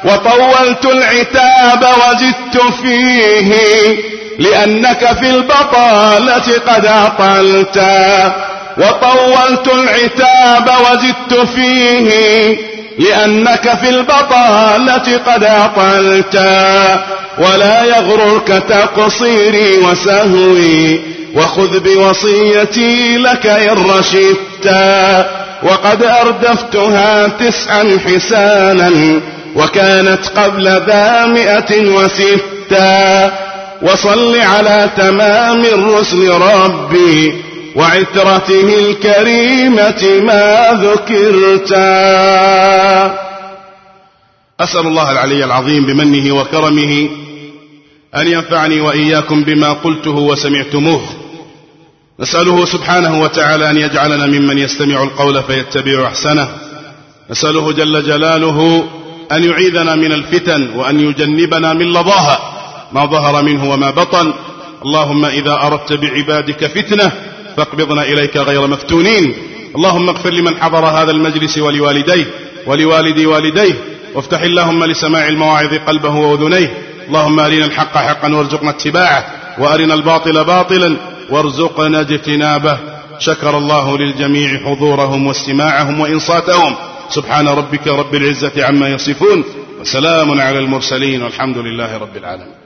وطولت العتاب وزدت فيه لأنك في البطالة قد أطلت. وطولت العتاب وزدت فيه لأنك في البطالة قد أطلت. ولا يغررك تقصيري وسهوي وخذ بوصيتي لك إن رشدت. وقد أردفتها 9 حسانا وكانت قبل ذا 106. وصل على تمام الرسل ربي وعترته الكريمة ما ذكرتا. أسأل الله العلي العظيم بمنه وكرمه أن ينفعني وإياكم بما قلته وسمعتموه. نسأله سبحانه وتعالى أن يجعلنا ممن يستمع القول فيتبع أحسنه. نسأله جل جلاله أن يعيذنا من الفتن وأن يجنبنا من لظاها ما ظهر منه وما بطن. اللهم إذا أردت بعبادك فتنة فاقبضنا إليك غير مفتونين. اللهم اغفر لمن حضر هذا المجلس ولوالديه ولوالدي والديه، وافتح اللهم لسماع المواعظ قلبه وأذنيه. اللهم أرنا الحق حقا وارزقنا اتباعه، وأرنا الباطل باطلا وارزقنا اجتنابه. شكر الله للجميع حضورهم واستماعهم وإنصاتهم. سبحان ربك رب العزة عما يصفون، وسلام على المرسلين، والحمد لله رب العالمين.